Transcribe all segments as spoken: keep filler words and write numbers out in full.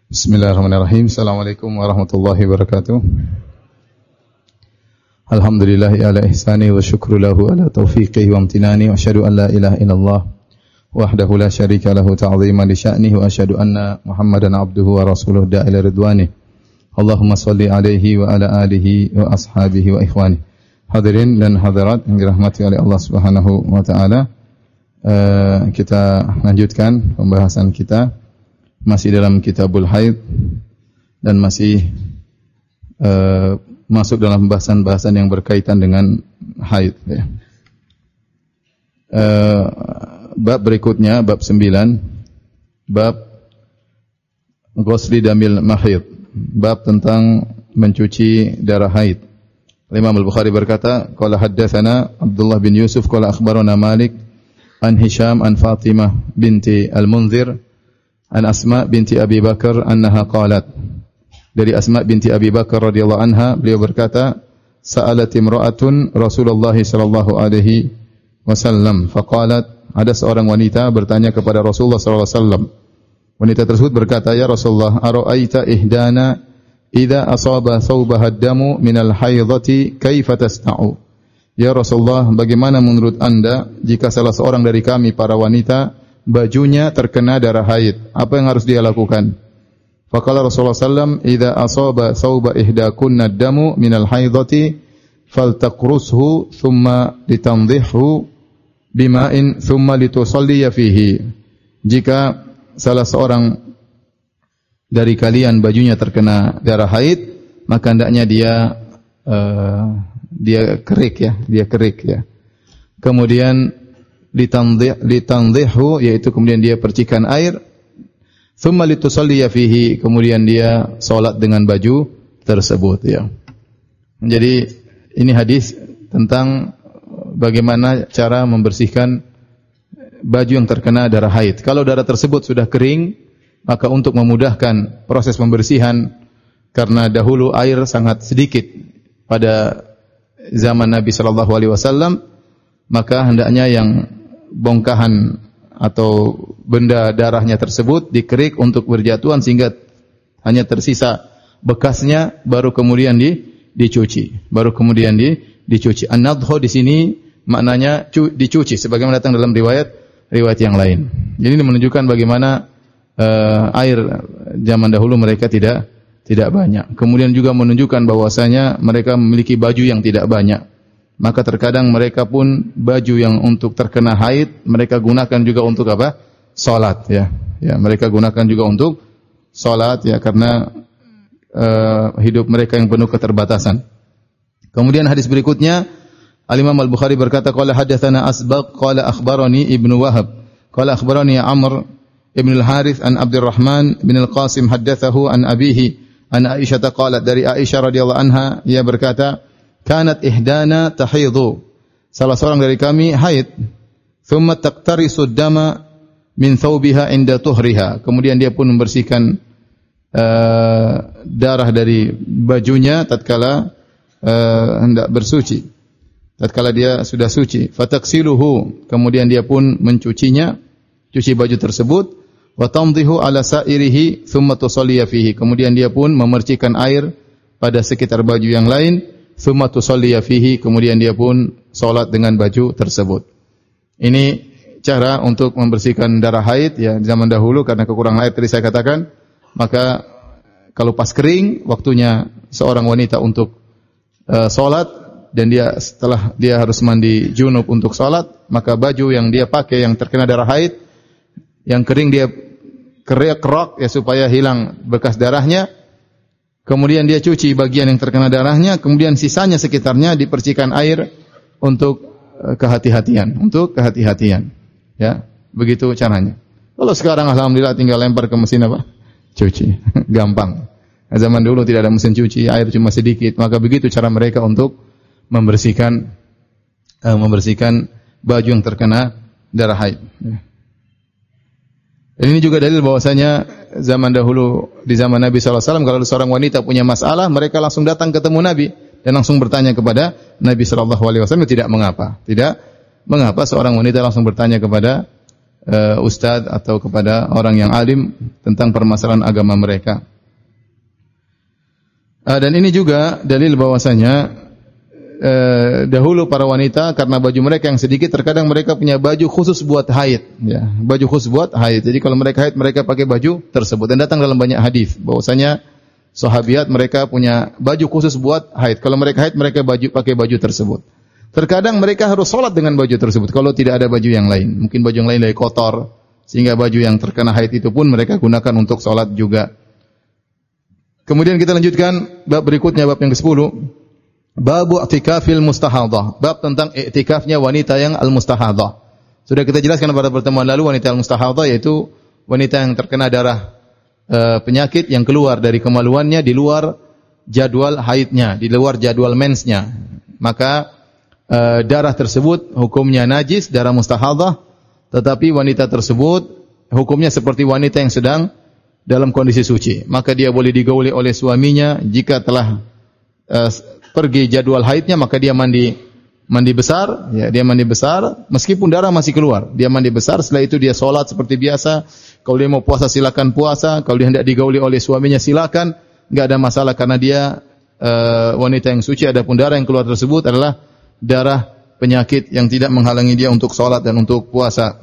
Bismillahirrahmanirrahim. Assalamualaikum warahmatullahi wabarakatuh. Alhamdulillahi ala ihsani wa syukru lahu ala taufiqihi wa amtinani wa asyhadu an la ilaha illallah wahdahu la syarika lahu ta'ziman li sya'nihi wa asyhadu anna Muhammadan abduhu wa rasuluhu da'ila ridwani. Allahumma shalli alaihi wa ala alihi wa ashabihi wa ikhwani. Hadirin dan hadirat yang dirahmati oleh Allah Subhanahu wa taala. Uh, kita lanjutkan pembahasan kita masih dalam Kitabul Haid dan masih uh, masuk dalam bahasan-bahasan yang berkaitan dengan haid ya. Uh, bab berikutnya bab sembilan, bab ghusli damil mahid, bab tentang mencuci darah haid. Imam Al-Bukhari berkata, qala haddatsana Abdullah bin Yusuf qala akhbarana Malik an Hisham an Fatimah binti Al-Munzir an Asma binti Abi Bakar annaha qalat. Dari Asma binti Abi Bakar radhiyallahu anha, beliau berkata, sa'alat imra'atun Rasulullah sallallahu alaihi wasallam faqalat, ada seorang wanita bertanya kepada Rasulullah sallallahu alaihi wasallam. Wanita tersebut berkata, ya Rasulullah, ara'aita ihdana idza asaba thawbaha ad-damu minal haidati kaifa tasna'u? Ya Rasulullah, bagaimana menurut Anda jika salah seorang dari kami para wanita bajunya terkena darah haid, apa yang harus dia lakukan? Faqala Rasulullah sallallahu alaihi wasallam, idza asaba thawba ihdakunna ad-damu minal haidati faltaqrushu thumma litandhihhu bima'in thumma litusalli fihi. Jika salah seorang dari kalian bajunya terkena darah haid, maka hendaknya dia uh, dia kerik ya, dia kerik ya. Kemudian litandhih litandhihhu, yaitu kemudian dia percikan air, thumma litusalli fihi, kemudian dia salat dengan baju tersebut ya. Jadi ini hadis tentang bagaimana cara membersihkan baju yang terkena darah haid. Kalau darah tersebut sudah kering, maka untuk memudahkan proses pembersihan, karena dahulu air sangat sedikit pada zaman Nabi sallallahu alaihi wasallam, maka hendaknya yang bongkahan atau benda darahnya tersebut dikerik untuk berjatuhan sehingga hanya tersisa bekasnya, baru kemudian di, dicuci, baru kemudian di, dicuci. An-nadhu di sini maknanya cu, dicuci, sebagaimana datang dalam riwayat riwayat yang lain. Jadi ini menunjukkan bagaimana uh, air zaman dahulu mereka tidak tidak banyak. Kemudian juga menunjukkan bahwasanya mereka memiliki baju yang tidak banyak. Maka terkadang mereka pun baju yang untuk terkena haid mereka gunakan juga untuk apa? Salat ya. Ya, mereka gunakan juga untuk salat ya, karena uh, hidup mereka yang penuh keterbatasan. Kemudian hadis berikutnya, Al-Imam Al-Bukhari berkata, qala hadatsana Asbaq qala akhbarani Ibnu Wahab qala akhbarani Amr ibn al-Harith an Abdurrahman bin al-Qasim haddatsahu an abihi an Aisyah qalat, dari Aisyah radhiyallahu anha ia berkata, kanat ihdana tahidhu, salah seorang dari kami haid, thumma taqtarisu dama min thawbiha inda tuhriha, kemudian dia pun membersihkan uh, darah dari bajunya tatkala uh, hendak bersuci, tatkala dia sudah suci. Fataksiluhu, kemudian dia pun mencucinya, cuci baju tersebut. Wa tamdhihu ala sa'irihi thumma tusalli fihi, kemudian dia pun memercikan air pada sekitar baju yang lain, thumma tusalli fihi, kemudian dia pun salat dengan baju tersebut. Ini cara untuk membersihkan darah haid ya zaman dahulu, karena kekurangan air tadi saya katakan. Maka kalau pas kering, waktunya seorang wanita untuk uh, salat, dan dia setelah dia harus mandi junub untuk salat, maka baju yang dia pakai yang terkena darah haid, yang kering dia kerok ya supaya hilang bekas darahnya. Kemudian dia cuci bagian yang terkena darahnya, kemudian sisanya sekitarnya dipercikan air untuk kehati-hatian, untuk kehati-hatian. Ya, begitu caranya. Kalau sekarang alhamdulillah tinggal lempar ke mesin apa? Cuci. Gampang. Nah, zaman dulu tidak ada mesin cuci, air cuma sedikit, maka begitu cara mereka untuk membersihkan uh, membersihkan baju yang terkena darah haid. Ya. Ini juga dalil bahwasanya zaman dahulu, di zaman Nabi sallallahu alaihi wasallam, kalau seorang wanita punya masalah, mereka langsung datang ketemu Nabi dan langsung bertanya kepada Nabi sallallahu alaihi wasallam. Tidak mengapa, tidak mengapa seorang wanita langsung bertanya kepada uh, ustadz atau kepada orang yang alim tentang permasalahan agama mereka. Uh, dan ini juga dalil bahwasanya Uh, dahulu para wanita karena baju mereka yang sedikit, terkadang mereka punya baju khusus buat haid, ya, baju khusus buat haid. Jadi kalau mereka haid mereka pakai baju tersebut, dan datang dalam banyak hadis bahwasanya sahabiat mereka punya baju khusus buat haid. Kalau mereka haid mereka baju pakai baju tersebut. Terkadang mereka harus sholat dengan baju tersebut kalau tidak ada baju yang lain. Mungkin baju yang lain dari kotor sehingga baju yang terkena haid itu pun mereka gunakan untuk sholat juga. Kemudian kita lanjutkan bab berikutnya, bab yang kesepuluh. Babu i'tikafil mustahadhah, bab tentang i'tikafnya wanita yang al-mustahadhah. Sudah kita jelaskan pada pertemuan lalu, wanita al-mustahadhah yaitu wanita yang terkena darah e, penyakit yang keluar dari kemaluannya di luar jadwal haidnya, di luar jadwal mensnya. Maka e, darah tersebut hukumnya najis, darah mustahadhah, tetapi wanita tersebut hukumnya seperti wanita yang sedang dalam kondisi suci. Maka dia boleh digauli oleh suaminya jika telah e, pergi jadwal haidnya, maka dia mandi mandi besar, ya, dia mandi besar meskipun darah masih keluar. Dia mandi besar, setelah itu dia salat seperti biasa. Kalau dia mau puasa silakan puasa, kalau dia hendak digauli oleh suaminya silakan, enggak ada masalah karena dia uh, wanita yang suci. Adapun darah yang keluar tersebut adalah darah penyakit yang tidak menghalangi dia untuk salat dan untuk puasa.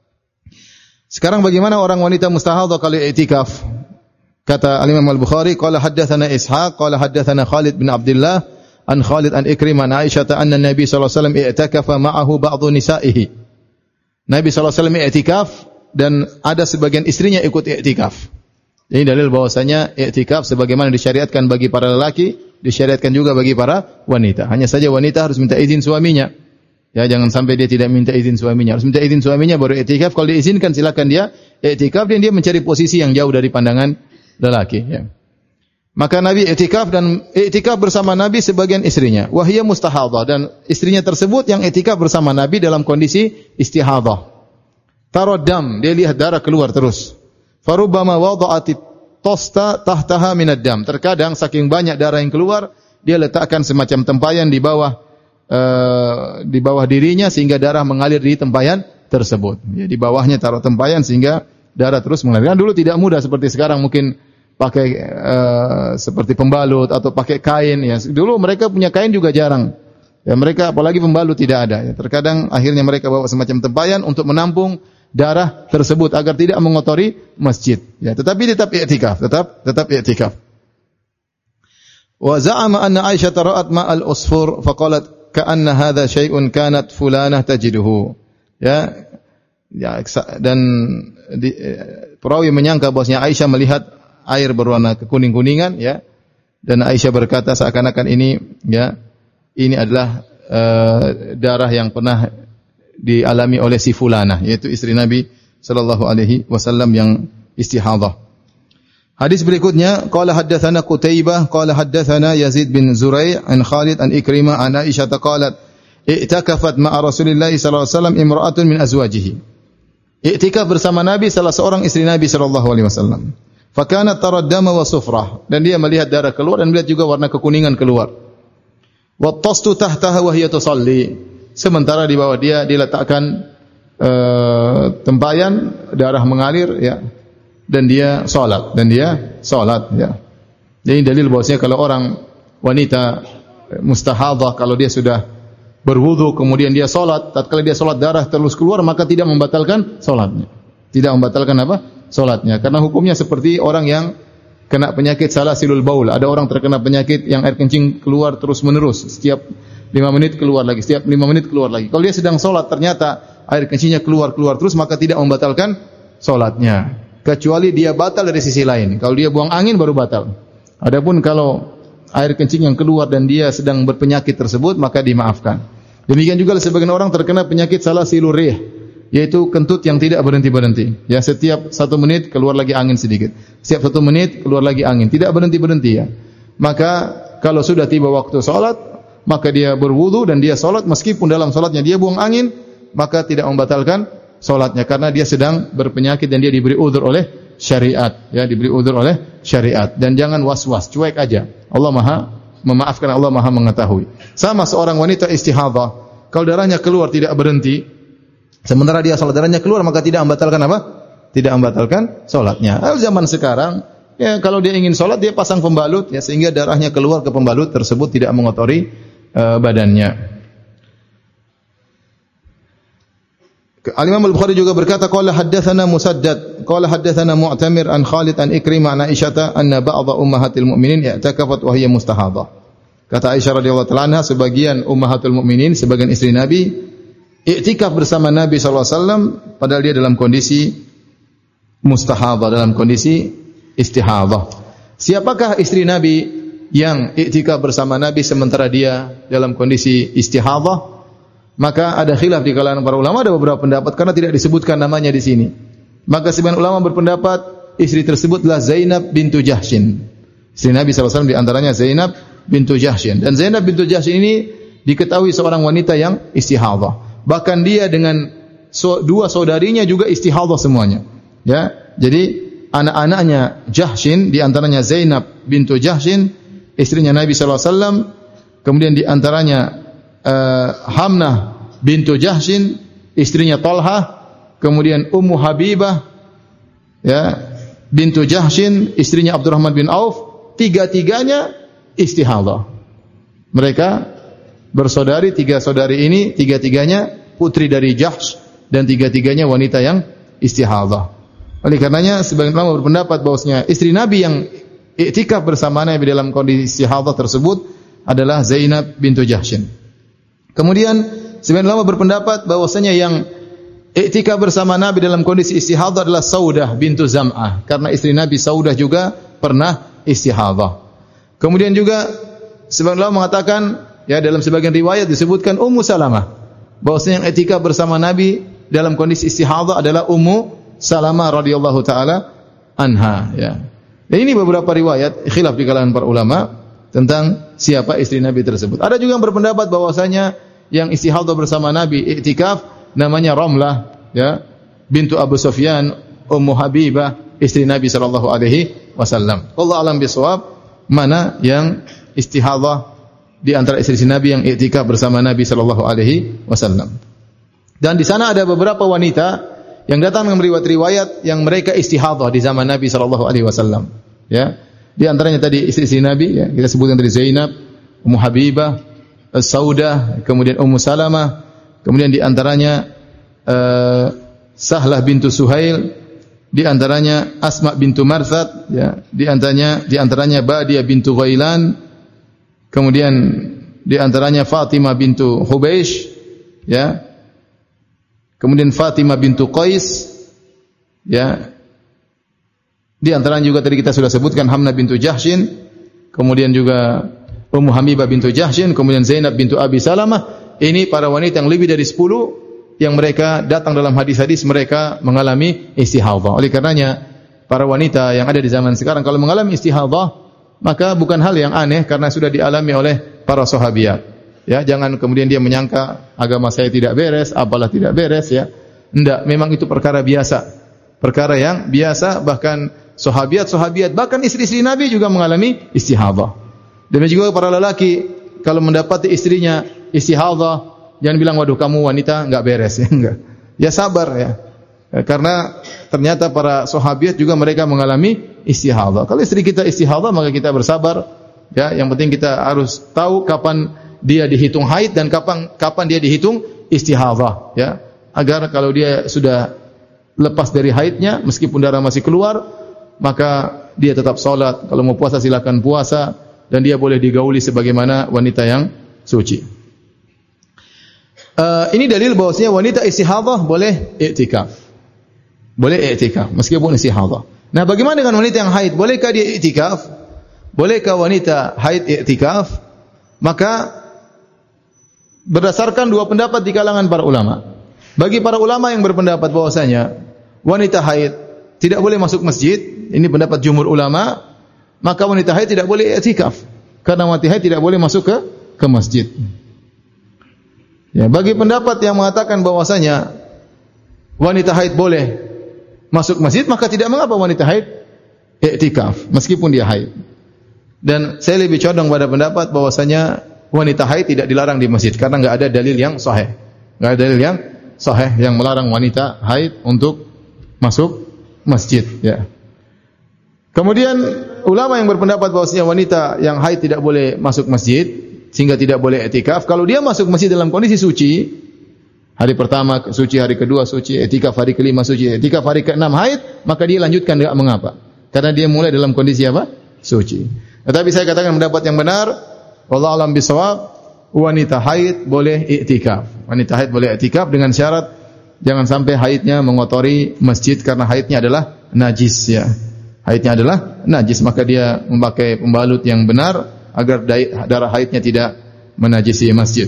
Sekarang bagaimana orang wanita mustahadhah kalau i'tikaf? Kata Al-Imam Al-Bukhari, qala haddatsana Ishaq, qala haddatsana Khalid bin Abdullah an Khalid an Ikrimah an Aisyah anna Nabi sallallahu alaihi wasallam i'takafa ma'ahu ba'dhu nisa'ihi. Nabi sallallahu alaihi wasallam i'tikaf dan ada sebagian istrinya ikut i'tikaf. Ini dalil bahwasanya i'tikaf sebagaimana disyariatkan bagi para lelaki, disyariatkan juga bagi para wanita. Hanya saja wanita harus minta izin suaminya. Ya, jangan sampai dia tidak minta izin suaminya. Harus minta izin suaminya baru i'tikaf. Kalau diizinkan silakan dia i'tikaf, dan dia mencari posisi yang jauh dari pandangan lelaki, ya. Maka Nabi i'tikaf dan i'tikaf bersama Nabi sebagian istrinya. Wahia mustahadhah, dan istrinya tersebut yang i'tikaf bersama Nabi dalam kondisi istihadhah. Taradam, dia lihat darah keluar terus. Farubbama wada'ati tosta tahtaha minad dam. Terkadang saking banyak darah yang keluar, dia letakkan semacam tempayan di bawah uh, di bawah dirinya sehingga darah mengalir di tempayan tersebut. Ya, di bawahnya taruh tempayan sehingga darah terus mengalir. Kan dulu tidak mudah seperti sekarang, mungkin pakai uh, seperti pembalut atau pakai kain, ya. Dulu mereka punya kain juga jarang. Ya, mereka apalagi pembalut tidak ada, ya. Terkadang akhirnya mereka bawa semacam tempayan untuk menampung darah tersebut agar tidak mengotori masjid, ya. Tetapi tetap i'tikaf, tetap tetap i'tikaf. Wa za'ama anna Aisyah ra'at ma'al usfur faqalat ka'anna hadha syai'un kanat fulanah tajiduhu. Ya, ya, dan di, perawi menyangka bahwasanya Aisyah melihat air berwarna kekuning-kuningan, ya. Dan Aisyah berkata seakan-akan ini, ya, ini adalah uh, darah yang pernah dialami oleh si fulanah, yaitu istri Nabi sallallahu alaihi wasallam yang istihadhah. Hadis berikutnya, qala haddatsana Qutaibah qala haddatsana Yazid bin Zurai' an Khalid an Ikrimah an Aisyah qalat i'takafat ma'a Rasulillah sallallahu alaihi wasallam imra'atun min azwajihi. I'tikaf bersama Nabi salah seorang istri Nabi sallallahu alaihi wasallam. Fakanat taraddama wa sufrah, dan dia melihat darah keluar dan melihat juga warna kekuningan keluar. Wa tastu tahtaha wa hiya tusalli, sementara di bawah dia diletakkan uh, tempayan, darah mengalir, ya. Dan dia salat, dan dia salat, ya. Jadi dalil bahwasanya kalau orang wanita mustahadhah kalau dia sudah berwudu kemudian dia salat, tatkala dia salat darah terus keluar maka tidak membatalkan salatnya. Tidak membatalkan apa? Salatnya, karena hukumnya seperti orang yang kena penyakit salasilul baul. Ada orang terkena penyakit yang air kencing keluar terus-menerus, setiap lima menit keluar lagi, setiap lima menit keluar lagi. Kalau dia sedang salat ternyata air kencingnya keluar-keluar terus, maka tidak membatalkan salatnya, kecuali dia batal dari sisi lain. Kalau dia buang angin baru batal. Adapun kalau air kencing yang keluar dan dia sedang berpenyakit tersebut, maka dimaafkan. Demikian juga sebagian orang terkena penyakit salasilur rih, yaitu kentut yang tidak berhenti-berhenti. Ya, setiap satu menit keluar lagi angin sedikit. Setiap satu menit keluar lagi angin. Tidak berhenti-berhenti, ya. Maka kalau sudah tiba waktu salat, maka dia berwudu dan dia salat, meskipun dalam salatnya dia buang angin, maka tidak membatalkan salatnya karena dia sedang berpenyakit dan dia diberi udzur oleh syariat, ya, diberi udzur oleh syariat. Dan jangan was-was, cuek aja. Allah Maha memaafkan, Allah Maha mengetahui. Sama seorang wanita istihadhah, kalau darahnya keluar tidak berhenti, Sementara dia salat darahnya keluar, maka tidak membatalkan apa? Tidak membatalkan salatnya. Nah, zaman sekarang, ya kalau dia ingin salat dia pasang pembalut ya sehingga darahnya keluar ke pembalut tersebut tidak mengotori uh, badannya. Al-Imam Al-Bukhari juga berkata qala haddatsana Musaddad qala haddatsana Mu'tamir an Khalid an Ikrimah an Aisyah anna ba'dha ummahatil mu'minin i'takafat wa hiya mustahadhah. Kata Aisyah radhiyallahu ta'ala anha, sebagian ummahatul mukminin, sebagian istri Nabi i'tikaf bersama Nabi sallallahu alaihi wasallam padahal dia dalam kondisi mustahadhah, dalam kondisi istihadhah. Siapakah istri Nabi yang i'tikaf bersama Nabi sementara dia dalam kondisi istihadhah? Maka ada khilaf di kalangan para ulama, ada beberapa pendapat karena tidak disebutkan namanya di sini. Maka sebagian ulama berpendapat istri tersebutlah Zainab bintu Jahshin. Istri Nabi sallallahu alaihi wasallam di antaranya Zainab bintu Jahshin. Dan Zainab bintu Jahshin ini diketahui seorang wanita yang istihadhah. Bahkan dia dengan so, dua saudarinya juga istihadhah semuanya. Ya, jadi anak-anaknya Jahshin di antaranya Zainab bintu Jahshin, istrinya Nabi sallallahu alaihi wasallam. Kemudian di antaranya Uh, Hamnah bintu Jahshin, istrinya Talha, kemudian Ummu Habibah ya bintu Jahshin, istrinya Abdurrahman bin Auf, tiga-tiganya istihadhah. Mereka bersaudari, tiga saudari ini tiga-tiganya putri dari Jahsh dan tiga-tiganya wanita yang istihadhah. Oleh karenanya sebagian ulama berpendapat bahwasanya istri Nabi yang iktikaf bersama Nabi dalam kondisi istihadhah tersebut adalah Zainab bintu Jahshin. Kemudian sebagian ulama berpendapat bahwasanya yang iktikaf bersama Nabi dalam kondisi istihadhah adalah Saudah bintu Zam'ah, karena istri Nabi Saudah juga pernah istihadhah. Kemudian juga sebagian ulama mengatakan, ya dalam sebagian riwayat disebutkan Ummu Salamah, bahwasanya yang iktikaf bersama Nabi dalam kondisi istihadhah adalah Ummu Salamah radhiyallahu taala anha, ya. Dan ini beberapa riwayat khilaf di kalangan para ulama tentang siapa istri Nabi tersebut. Ada juga yang berpendapat bahwasanya yang istihadhah bersama Nabi iktikaf namanya Ramlah ya bintu Abu Sufyan Ummu Habibah istri Nabi sallallahu alaihi wasallam. Wallahu a'lam bishawab, mana yang istihadhah di antara istri Nabi yang iktikaf bersama Nabi sallallahu alaihi wasallam. Dan di sana ada beberapa wanita yang datang dengan riwayat-riwayat yang mereka istihadhah di zaman Nabi sallallahu alaihi wasallam ya. Di antaranya tadi istri-istri Nabi ya, kita sebutkan tadi Zainab, Ummu Habibah, Saudah, kemudian Ummu Salamah, kemudian di antaranya uh, Sahlah bintu Suhail, di antaranya Asma bintu Marsad ya, di antaranya di antaranya Badiyah bintu Ghailan, kemudian di antaranya Fatimah bintu Hubeish ya. Kemudian Fatimah bintu Qais ya. Di antaranya juga tadi kita sudah sebutkan Hamnah bintu Jahshin, kemudian juga Ummu Habibah bintu Jahshin, kemudian Zainab bintu Abi Salamah. Ini para wanita yang lebih dari sepuluh yang mereka datang dalam hadis-hadis mereka mengalami istihadhah. Oleh karenanya para wanita yang ada di zaman sekarang kalau mengalami istihadhah maka bukan hal yang aneh karena sudah dialami oleh para sahabiat. Ya, jangan kemudian dia menyangka agama saya tidak beres, apalah tidak beres ya. Enggak, memang itu perkara biasa. Perkara yang biasa, bahkan sahabiat-sahabiat, bahkan istri-istri Nabi juga mengalami istihadhah. Demikian juga para lelaki kalau mendapati istrinya istihadhah, jangan bilang waduh kamu wanita enggak beres ya, enggak. Ya sabar ya. Karena ternyata para sahabiat juga mereka mengalami istihadhah. Kalau istri kita istihadhah maka kita bersabar ya. Yang penting kita harus tahu kapan dia dihitung haid dan kapan kapan dia dihitung istihadhah ya. Agar kalau dia sudah lepas dari haidnya meskipun darah masih keluar maka dia tetap salat. Kalau mau puasa silakan puasa dan dia boleh digauli sebagaimana wanita yang suci. Uh, ini dalil bahwasanya wanita istihadhah boleh i'tikaf. Boleh i'tikaf meskipun istihadhah. Nah, bagaimana dengan wanita yang haid? Bolehkah dia i'tikaf? Bolehkah wanita haid i'tikaf? Maka berdasarkan dua pendapat di kalangan para ulama. Bagi para ulama yang berpendapat bahwasanya wanita haid tidak boleh masuk masjid, ini pendapat jumhur ulama, maka wanita haid tidak boleh i'tikaf karena wanita haid tidak boleh masuk ke ke masjid. Ya, bagi pendapat yang mengatakan bahwasanya wanita haid boleh masuk masjid, maka tidak mengapa wanita haid i'tikaf meskipun dia haid. Dan saya lebih condong pada pendapat bahwasanya wanita haid tidak dilarang di masjid karena enggak ada dalil yang sahih. Enggak ada dalil yang sahih yang melarang wanita haid untuk masuk masjid, ya. Kemudian ulama yang berpendapat bahwasanya wanita yang haid tidak boleh masuk masjid sehingga tidak boleh i'tikaf. Kalau dia masuk masjid dalam kondisi suci, hari pertama suci, hari kedua suci, i'tikaf hari kelima suci, i'tikaf hari keenam haid, maka dia lanjutkan enggak mengapa. Karena dia mulai dalam kondisi apa? Suci. Tetapi saya katakan pendapat yang benar, wallahu a'lam bishawab, wanita haid boleh i'tikaf. Wanita haid boleh i'tikaf dengan syarat jangan sampai haidnya mengotori masjid karena haidnya adalah najis, ya. Haidnya adalah najis, maka dia memakai pembalut yang benar agar darah haidnya tidak menajisi masjid.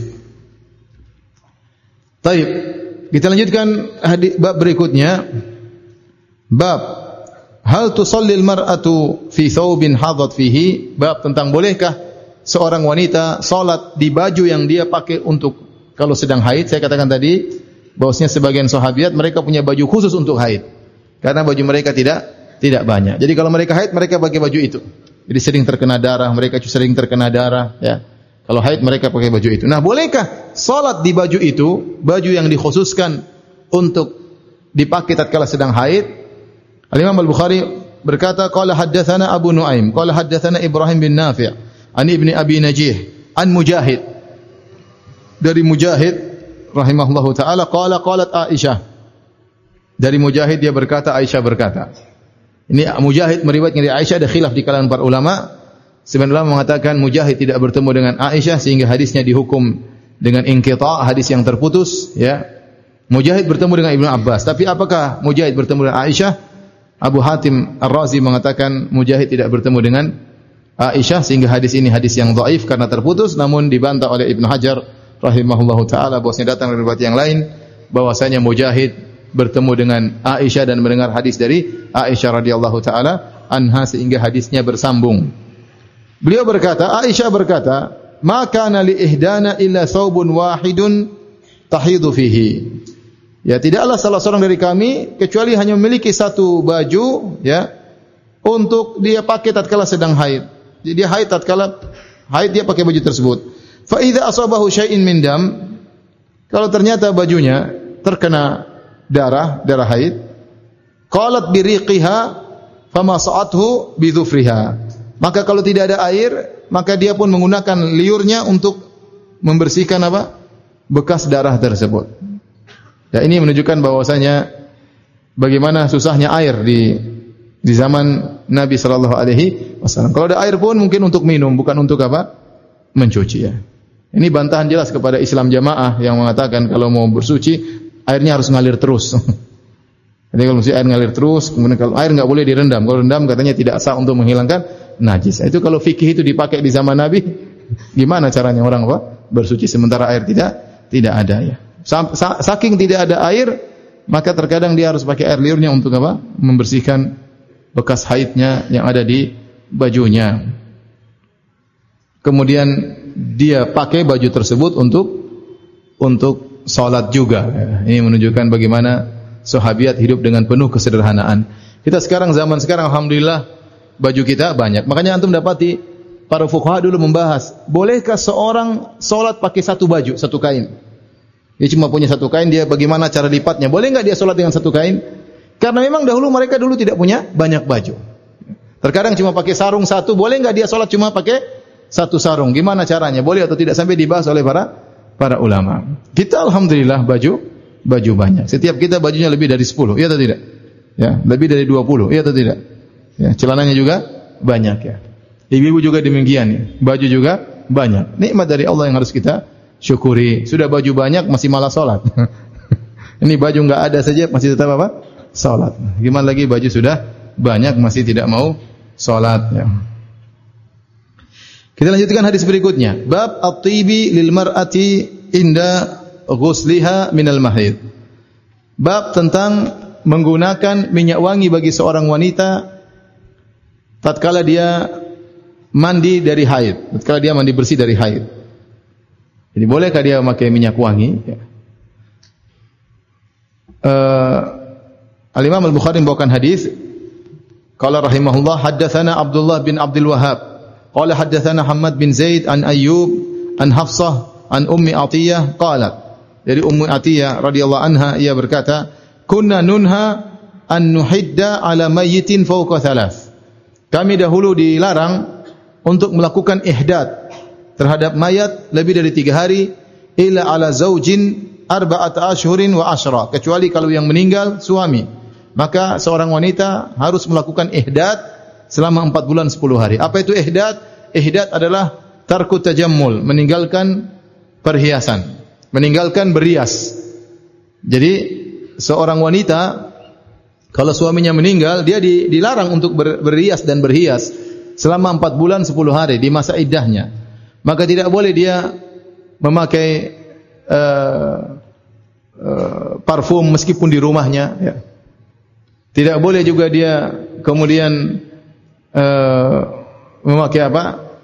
Baik, kita lanjutkan hadis bab berikutnya. Bab hal tusallil mar'atu fi thawbin hadat fihi, bab tentang bolehkah seorang wanita salat di baju yang dia pakai untuk kalau sedang haid. Saya katakan tadi bahwasanya sebagian sahabiat mereka punya baju khusus untuk haid karena baju mereka tidak tidak banyak. Jadi kalau mereka haid mereka pakai baju itu. Jadi sering terkena darah, mereka sering terkena darah, ya. Kalau haid mereka pakai baju itu. Nah, bolehkah salat di baju itu, baju yang dikhususkan untuk dipakai tatkala sedang haid? Al-Imam Al-Bukhari berkata, qala haddatsana Abu Nuaim, qala haddatsana Ibrahim bin Nafi' an Ibni Abi Najih, an Mujahid. Dari Mujahid rahimahullahu taala qala qalat Aisyah. Dari Mujahid dia berkata, Aisyah berkata. Ini Mujahid meriwayatkan dari Aisyah, ada khilaf di kalangan para ulama. Sebagian ulama mengatakan Mujahid tidak bertemu dengan Aisyah sehingga hadisnya dihukum dengan inqita', hadis yang terputus, ya. Mujahid bertemu dengan Ibnu Abbas. Tapi apakah Mujahid bertemu dengan Aisyah? Abu Hatim Ar-Razi mengatakan Mujahid tidak bertemu dengan Aisyah sehingga hadis ini hadis yang dhaif karena terputus, namun dibantah oleh Ibnu Hajar rahimahullahu taala bahwasanya datang dari riwayat yang lain bahwasanya Mujahid bertemu dengan Aisyah dan mendengar hadis dari Aisyah radhiyallahu taala anha sehingga hadisnya bersambung. Beliau berkata, Aisyah berkata, "Ma kana li ihdana illa thawbun wahidun tahidu fihi." Ya, tidaklah salah seorang dari kami kecuali hanya memiliki satu baju, ya, untuk dia pakai tatkala sedang haid. Jadi dia haid tatkala haid dia pakai baju tersebut. Fa idza asabahu syai'in min dam, kalau ternyata bajunya terkena darah, darah haid, qalat biriqiha fama sa'athu bidhufriha. Maka kalau tidak ada air, maka dia pun menggunakan liurnya untuk membersihkan apa? Bekas darah tersebut. Ya, ini menunjukkan bahwasanya bagaimana susahnya air di di zaman Nabi sallallahu alaihi wasallam. Kalau ada air pun mungkin untuk minum, bukan untuk apa? Mencuci, ya. Ini bantahan jelas kepada Islam jamaah yang mengatakan kalau mau bersuci airnya harus ngalir terus. Jadi kalau mesti air ngalir terus, kemudian kalau air enggak boleh direndam. Kalau rendam katanya tidak sah untuk menghilangkan najis. Itu kalau fikih itu dipakai di zaman Nabi, gimana caranya orang apa? Bersuci sementara air tidak tidak ada, ya. Saking tidak ada air, maka terkadang dia harus pakai air liurnya untuk apa? Membersihkan bekas haidnya yang ada di bajunya. Kemudian dia pakai baju tersebut untuk untuk salat juga. Ini menunjukkan bagaimana sahabiat hidup dengan penuh kesederhanaan. Kita sekarang zaman sekarang alhamdulillah baju kita banyak. Makanya antum dapati para fuqaha dulu membahas, bolehkah seorang salat pakai satu baju, satu kain? Dia cuma punya satu kain, dia bagaimana cara lipatnya? Boleh enggak dia salat dengan satu kain? Karena memang dahulu mereka dulu tidak punya banyak baju. Terkadang cuma pakai sarung satu, boleh enggak dia salat cuma pakai satu sarung? Gimana caranya? Boleh atau tidak? Sampai dibahas oleh para para ulama. Kita alhamdulillah baju baju banyak. Setiap kita bajunya lebih dari sepuluh, iya atau tidak? Ya, lebih dari dua puluh, iya atau tidak? Ya, celananya juga banyak, ya. Ibu-ibu juga demikian, ya. Baju juga banyak. Nikmat dari Allah yang harus kita syukuri. Sudah baju banyak masih malah salat. Ini baju enggak ada saja masih tetap apa? Salat. Gimana lagi baju sudah banyak masih tidak mau salat, ya. Kita lanjutkan hadis berikutnya. Bab at-tibi lil mar'ati inda ghusliha minal mahid. Bab tentang menggunakan minyak wangi bagi seorang wanita tatkala dia mandi dari haid, tatkala dia mandi bersih dari haid. Jadi bolehkah dia memakai minyak wangi? Ya. Uh, Al-Imam Al-Bukhari membawakan hadis. Qala rahimahullah haddatsana Abdullah bin Abdul Wahhab qala haddatsana Hammad bin Zaid an Ayyub an Hafsah an Ummi Atiyah qalat Dari Ummu Atiyah radhiyallahu anha, ia berkata, "Kunna nunha an nuhidda ala mayyitin fawqa thalath." Kami dahulu dilarang untuk melakukan ihdad terhadap mayat lebih dari tiga hari, illa ala zaujin arba'ata ashhurin wa ashra, kecuali kalau yang meninggal suami, maka seorang wanita harus melakukan ihdad selama empat bulan sepuluh hari. Apa itu ihdad? Ihdad adalah tarku tajammul, meninggalkan perhiasan, meninggalkan berias. Jadi seorang wanita kalau suaminya meninggal, dia dilarang untuk ber, berias dan berhias selama empat bulan sepuluh hari di masa iddahnya. Maka tidak boleh dia memakai uh, uh, parfum meskipun di rumahnya. Ya. Tidak boleh juga dia kemudian uh, memakai apa?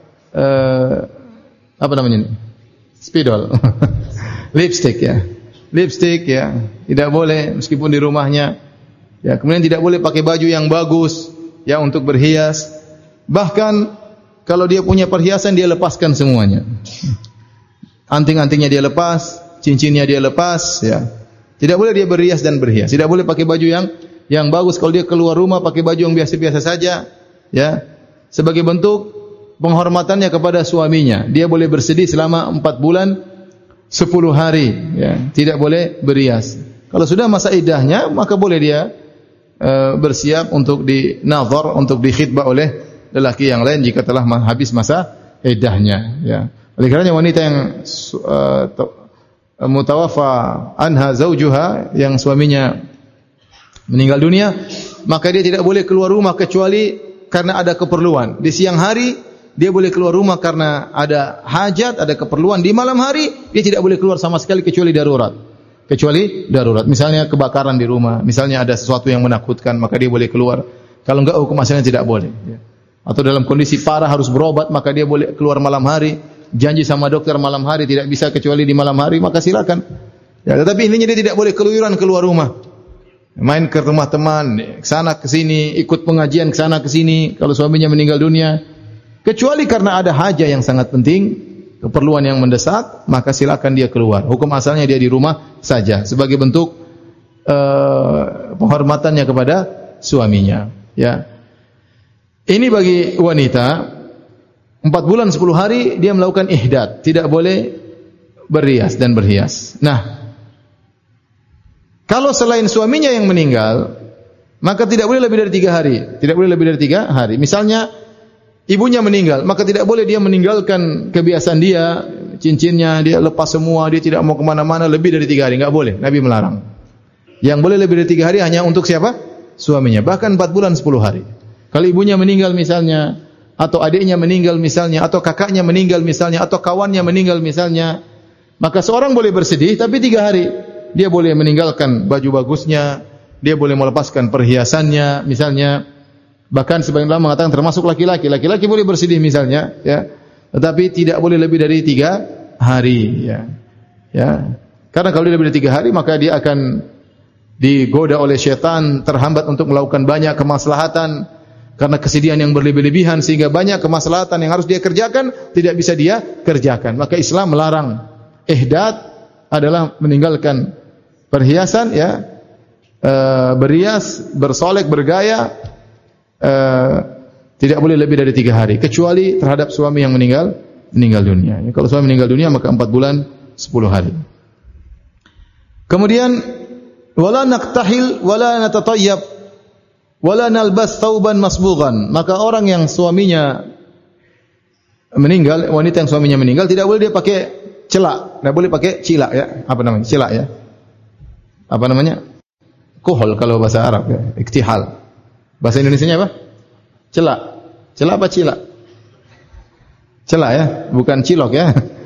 Uh, apa namanya ini? Spidol, lipstick ya, lipstick ya. Tidak boleh meskipun di rumahnya. Ya, kemudian tidak boleh pakai baju yang bagus ya untuk berhias. Bahkan kalau dia punya perhiasan, dia lepaskan semuanya. Anting-antingnya dia lepas, cincinnya dia lepas, ya. Tidak boleh dia berhias dan berhias. Tidak boleh pakai baju yang yang bagus. Kalau dia keluar rumah pakai baju yang biasa-biasa saja, ya. Sebagai bentuk penghormatannya kepada suaminya, dia boleh bersedih selama empat bulan sepuluh hari, ya. Tidak boleh berhias. Kalau sudah masa iddahnya, maka boleh dia uh, bersiap untuk dinazar, untuk dikhitbah oleh lelaki yang lain jika telah habis masa iddahnya, ya. Oleh karenanya wanita yang uh, mutawaffa anha zaujuha, yang suaminya meninggal dunia, maka dia tidak boleh keluar rumah kecuali karena ada keperluan. Di siang hari dia boleh keluar rumah karena ada hajat, ada keperluan. Di malam hari dia tidak boleh keluar sama sekali kecuali darurat. Kecuali darurat. Misalnya kebakaran di rumah, misalnya ada sesuatu yang menakutkan, maka dia boleh keluar. Kalau enggak, hukum asalnya tidak boleh, ya. Atau dalam kondisi parah harus berobat, maka dia boleh keluar malam hari. Janji sama dokter malam hari tidak bisa kecuali di malam hari, maka silakan. Ya, tetapi intinya dia tidak boleh keluyuran keluar rumah. Main ke rumah teman, ke sana ke sini, ikut pengajian ke sana ke sini kalau suaminya meninggal dunia. Kecuali karena ada hajah yang sangat penting, keperluan yang mendesak, maka silakan dia keluar. Hukum asalnya dia di rumah saja sebagai bentuk uh, penghormatannya kepada suaminya, ya. Ini bagi wanita, empat bulan sepuluh hari dia melakukan ihdad, tidak boleh berhias dan berhias. Nah, kalau selain suaminya yang meninggal, maka tidak boleh lebih dari tiga hari. Tidak boleh lebih dari tiga hari. Misalnya ibunya meninggal, maka tidak boleh dia meninggalkan kebiasaan dia, cincinnya dia lepas semua, dia tidak mau kemana-mana lebih dari tiga hari. Enggak boleh, Nabi melarang. Yang boleh lebih dari tiga hari hanya untuk siapa? Suaminya. Bahkan empat bulan sepuluh hari. Kalau ibunya meninggal misalnya, atau adiknya meninggal misalnya, atau kakaknya meninggal misalnya, atau kawannya meninggal misalnya, maka seorang boleh bersedih, tapi tiga hari. Dia boleh meninggalkan baju bagusnya, dia boleh melepaskan perhiasannya, misalnya. Bahkan sebagian ulama mengatakan termasuk laki-laki. Laki-laki boleh bersedih misalnya, ya. Tetapi tidak boleh lebih dari tiga hari, ya. Ya. Karena kalau dia lebih dari tiga hari, maka dia akan digoda oleh syaitan, terhambat untuk melakukan banyak kemaslahatan. Karena kesedihan yang berlebih-lebihan sehingga banyak kemaslahatan yang harus dia kerjakan tidak bisa dia kerjakan. Maka Islam melarang. Ihdad adalah meninggalkan perhiasan, ya, e, berias, bersolek, bergaya, e, tidak boleh lebih dari tiga hari kecuali terhadap suami yang meninggal meninggal dunia. Ya, kalau suami meninggal dunia maka empat bulan sepuluh hari. Kemudian wala naqtahil wala natatayyab wala nalbas thawban masbughan, maka orang yang suaminya meninggal, wanita yang suaminya meninggal tidak boleh dia pakai celak, tidak boleh pakai cilak, ya. Apa namanya? Cilak, ya. Apa namanya? Kuhol kalau bahasa Arab, ya. Iktihal. Bahasa Indonesianya apa? Celak. Celak apa cilak? Celak, ya, bukan cilok, ya.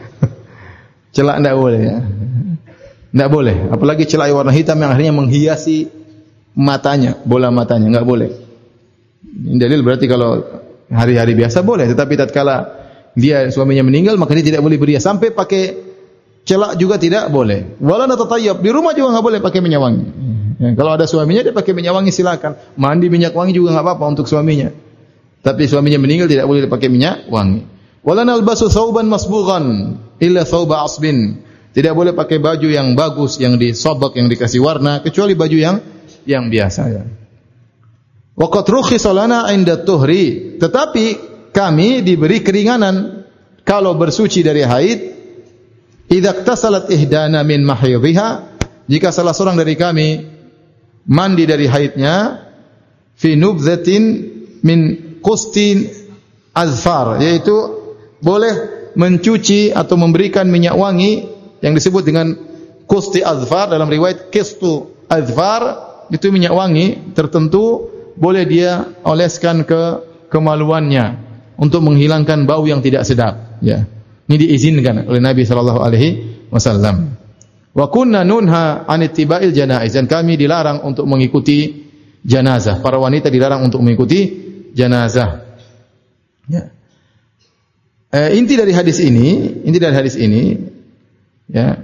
Celak tidak boleh, ya. Tidak boleh, apalagi celak warna hitam yang akhirnya menghiasi matanya, bola matanya, enggak boleh. Ini dalil berarti kalau hari-hari biasa boleh, tetapi tatkala dia suaminya meninggal maka dia tidak boleh berias, sampai pakai celak juga tidak boleh. Wala natatayyab, di rumah juga enggak boleh pakai minyak wangi. Ya, kalau ada suaminya dia pakai minyak wangi silakan. Mandi minyak wangi juga enggak apa-apa untuk suaminya. Tapi suaminya meninggal tidak boleh pakai minyak wangi. Wala nalbasu thawban masbughan illa thawba asbin. Tidak boleh pakai baju yang bagus, yang disobek, yang dikasih warna, kecuali baju yang yang biasa ya. Wa qad rukhisa lana 'inda tuhri, tetapi kami diberi keringanan kalau bersuci dari haid. Idza iktasalat ihdana min mahyidhiha, jika salah seorang dari kami mandi dari haidnya, fi nubdhatin min qustin azfar, yaitu boleh mencuci atau memberikan minyak wangi yang disebut dengan qusti azfar, dalam riwayat qistu azfar, itu minyak wangi tertentu boleh dia oleskan ke kemaluannya untuk menghilangkan bau yang tidak sedap ya. Ini diizinkan oleh Nabi sallallahu alaihi wasallam. Wa kunna nunha an ittiba'il janaiz, dan kami dilarang untuk mengikuti jenazah. Para wanita dilarang untuk mengikuti jenazah. Ya. Eh, inti dari hadis ini, inti dari hadis ini, ya.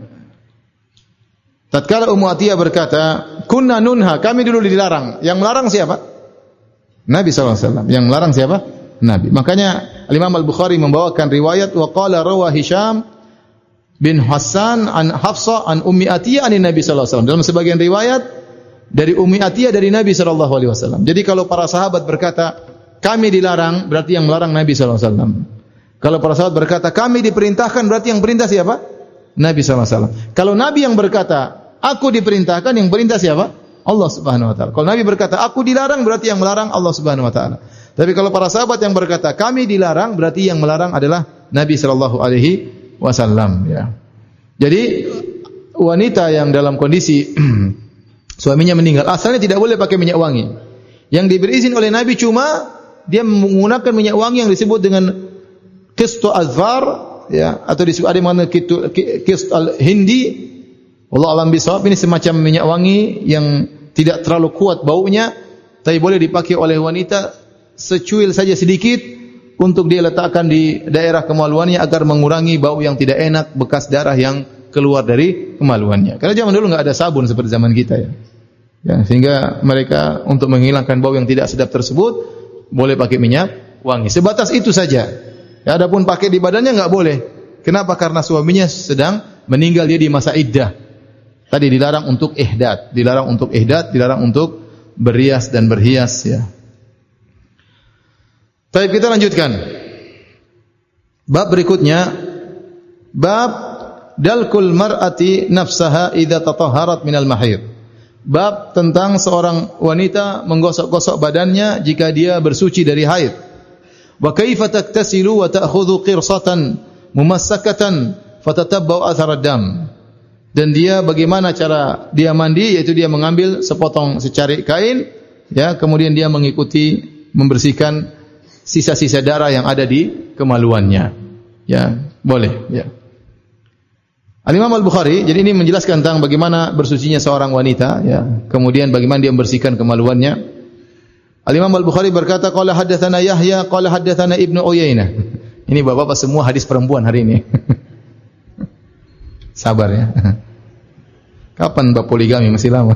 Tatkala Ummu Atiyah berkata, "Kunna nunha," kami dulu dilarang. Yang melarang siapa? Nabi sallallahu alaihi wasallam. Yang melarang siapa? Nabi. Makanya Imam Al-Bukhari membawakan riwayat wa qala rawa Hisham bin Hassan an Hafsah an Ummi Atiyah an Nabi sallallahu alaihi wasallam. Dalam sebagian riwayat dari Ummi Atiyah dari Nabi sallallahu alaihi wasallam. Jadi kalau para sahabat berkata kami dilarang, berarti yang melarang Nabi sallallahu alaihi wasallam. Kalau para sahabat berkata kami diperintahkan, berarti yang perintah siapa? Nabi sallallahu alaihi wasallam. Kalau Nabi yang berkata aku diperintahkan, yang perintah siapa? Allah Subhanahu wa taala. Kalau Nabi berkata aku dilarang, berarti yang melarang Allah Subhanahu wa taala. Tapi kalau para sahabat yang berkata kami dilarang, berarti yang melarang adalah Nabi sallallahu alaihi wasallam ya. Jadi wanita yang dalam kondisi suaminya meninggal, asalnya tidak boleh pakai minyak wangi. Yang diberi izin oleh Nabi cuma dia menggunakan minyak wangi yang disebut dengan qistu azfar ya, atau disebut ada yang mengatakan qist al-hindi. Wallahu a'lam bishawab, ini semacam minyak wangi yang tidak terlalu kuat baunya, tapi boleh dipakai oleh wanita secuil saja sedikit untuk dia letakkan di daerah kemaluannya agar mengurangi bau yang tidak enak, bekas darah yang keluar dari kemaluannya. Karena zaman dulu enggak ada sabun seperti zaman kita ya. Ya, sehingga mereka untuk menghilangkan bau yang tidak sedap tersebut boleh pakai minyak wangi. Sebatas itu saja. Ya, adapun pakai di badannya enggak boleh. Kenapa? Karena suaminya sedang meninggal, dia di masa iddah. Tadi dilarang untuk ihdad, dilarang untuk ihdad, dilarang untuk berias dan berhias ya. Baik, kita lanjutkan. Bab berikutnya, bab dalkul mar'ati nafsaha idza tatahharat minal mahid. Bab tentang seorang wanita menggosok-gosok badannya jika dia bersuci dari haid. Wa kaifa taktasilu wa ta'khudhu qirsatan mumassakatan fatatabba'u athar ad-dam. Dan dia bagaimana cara dia mandi, yaitu dia mengambil sepotong secari kain ya, kemudian dia mengikuti membersihkan sisa-sisa darah yang ada di kemaluannya. Ya, boleh, ya. Al-Imam Al-Bukhari, jadi ini menjelaskan tentang bagaimana bersucinya seorang wanita, ya. Kemudian bagaimana dia membersihkan kemaluannya. Al-Imam Al-Bukhari berkata, qala haddatsana Yahya, qala haddatsana Ibnu Uyainah. Ini Bapak-bapak semua hadis perempuan hari ini. Sabar ya. Kapan bab poligami, masih lama.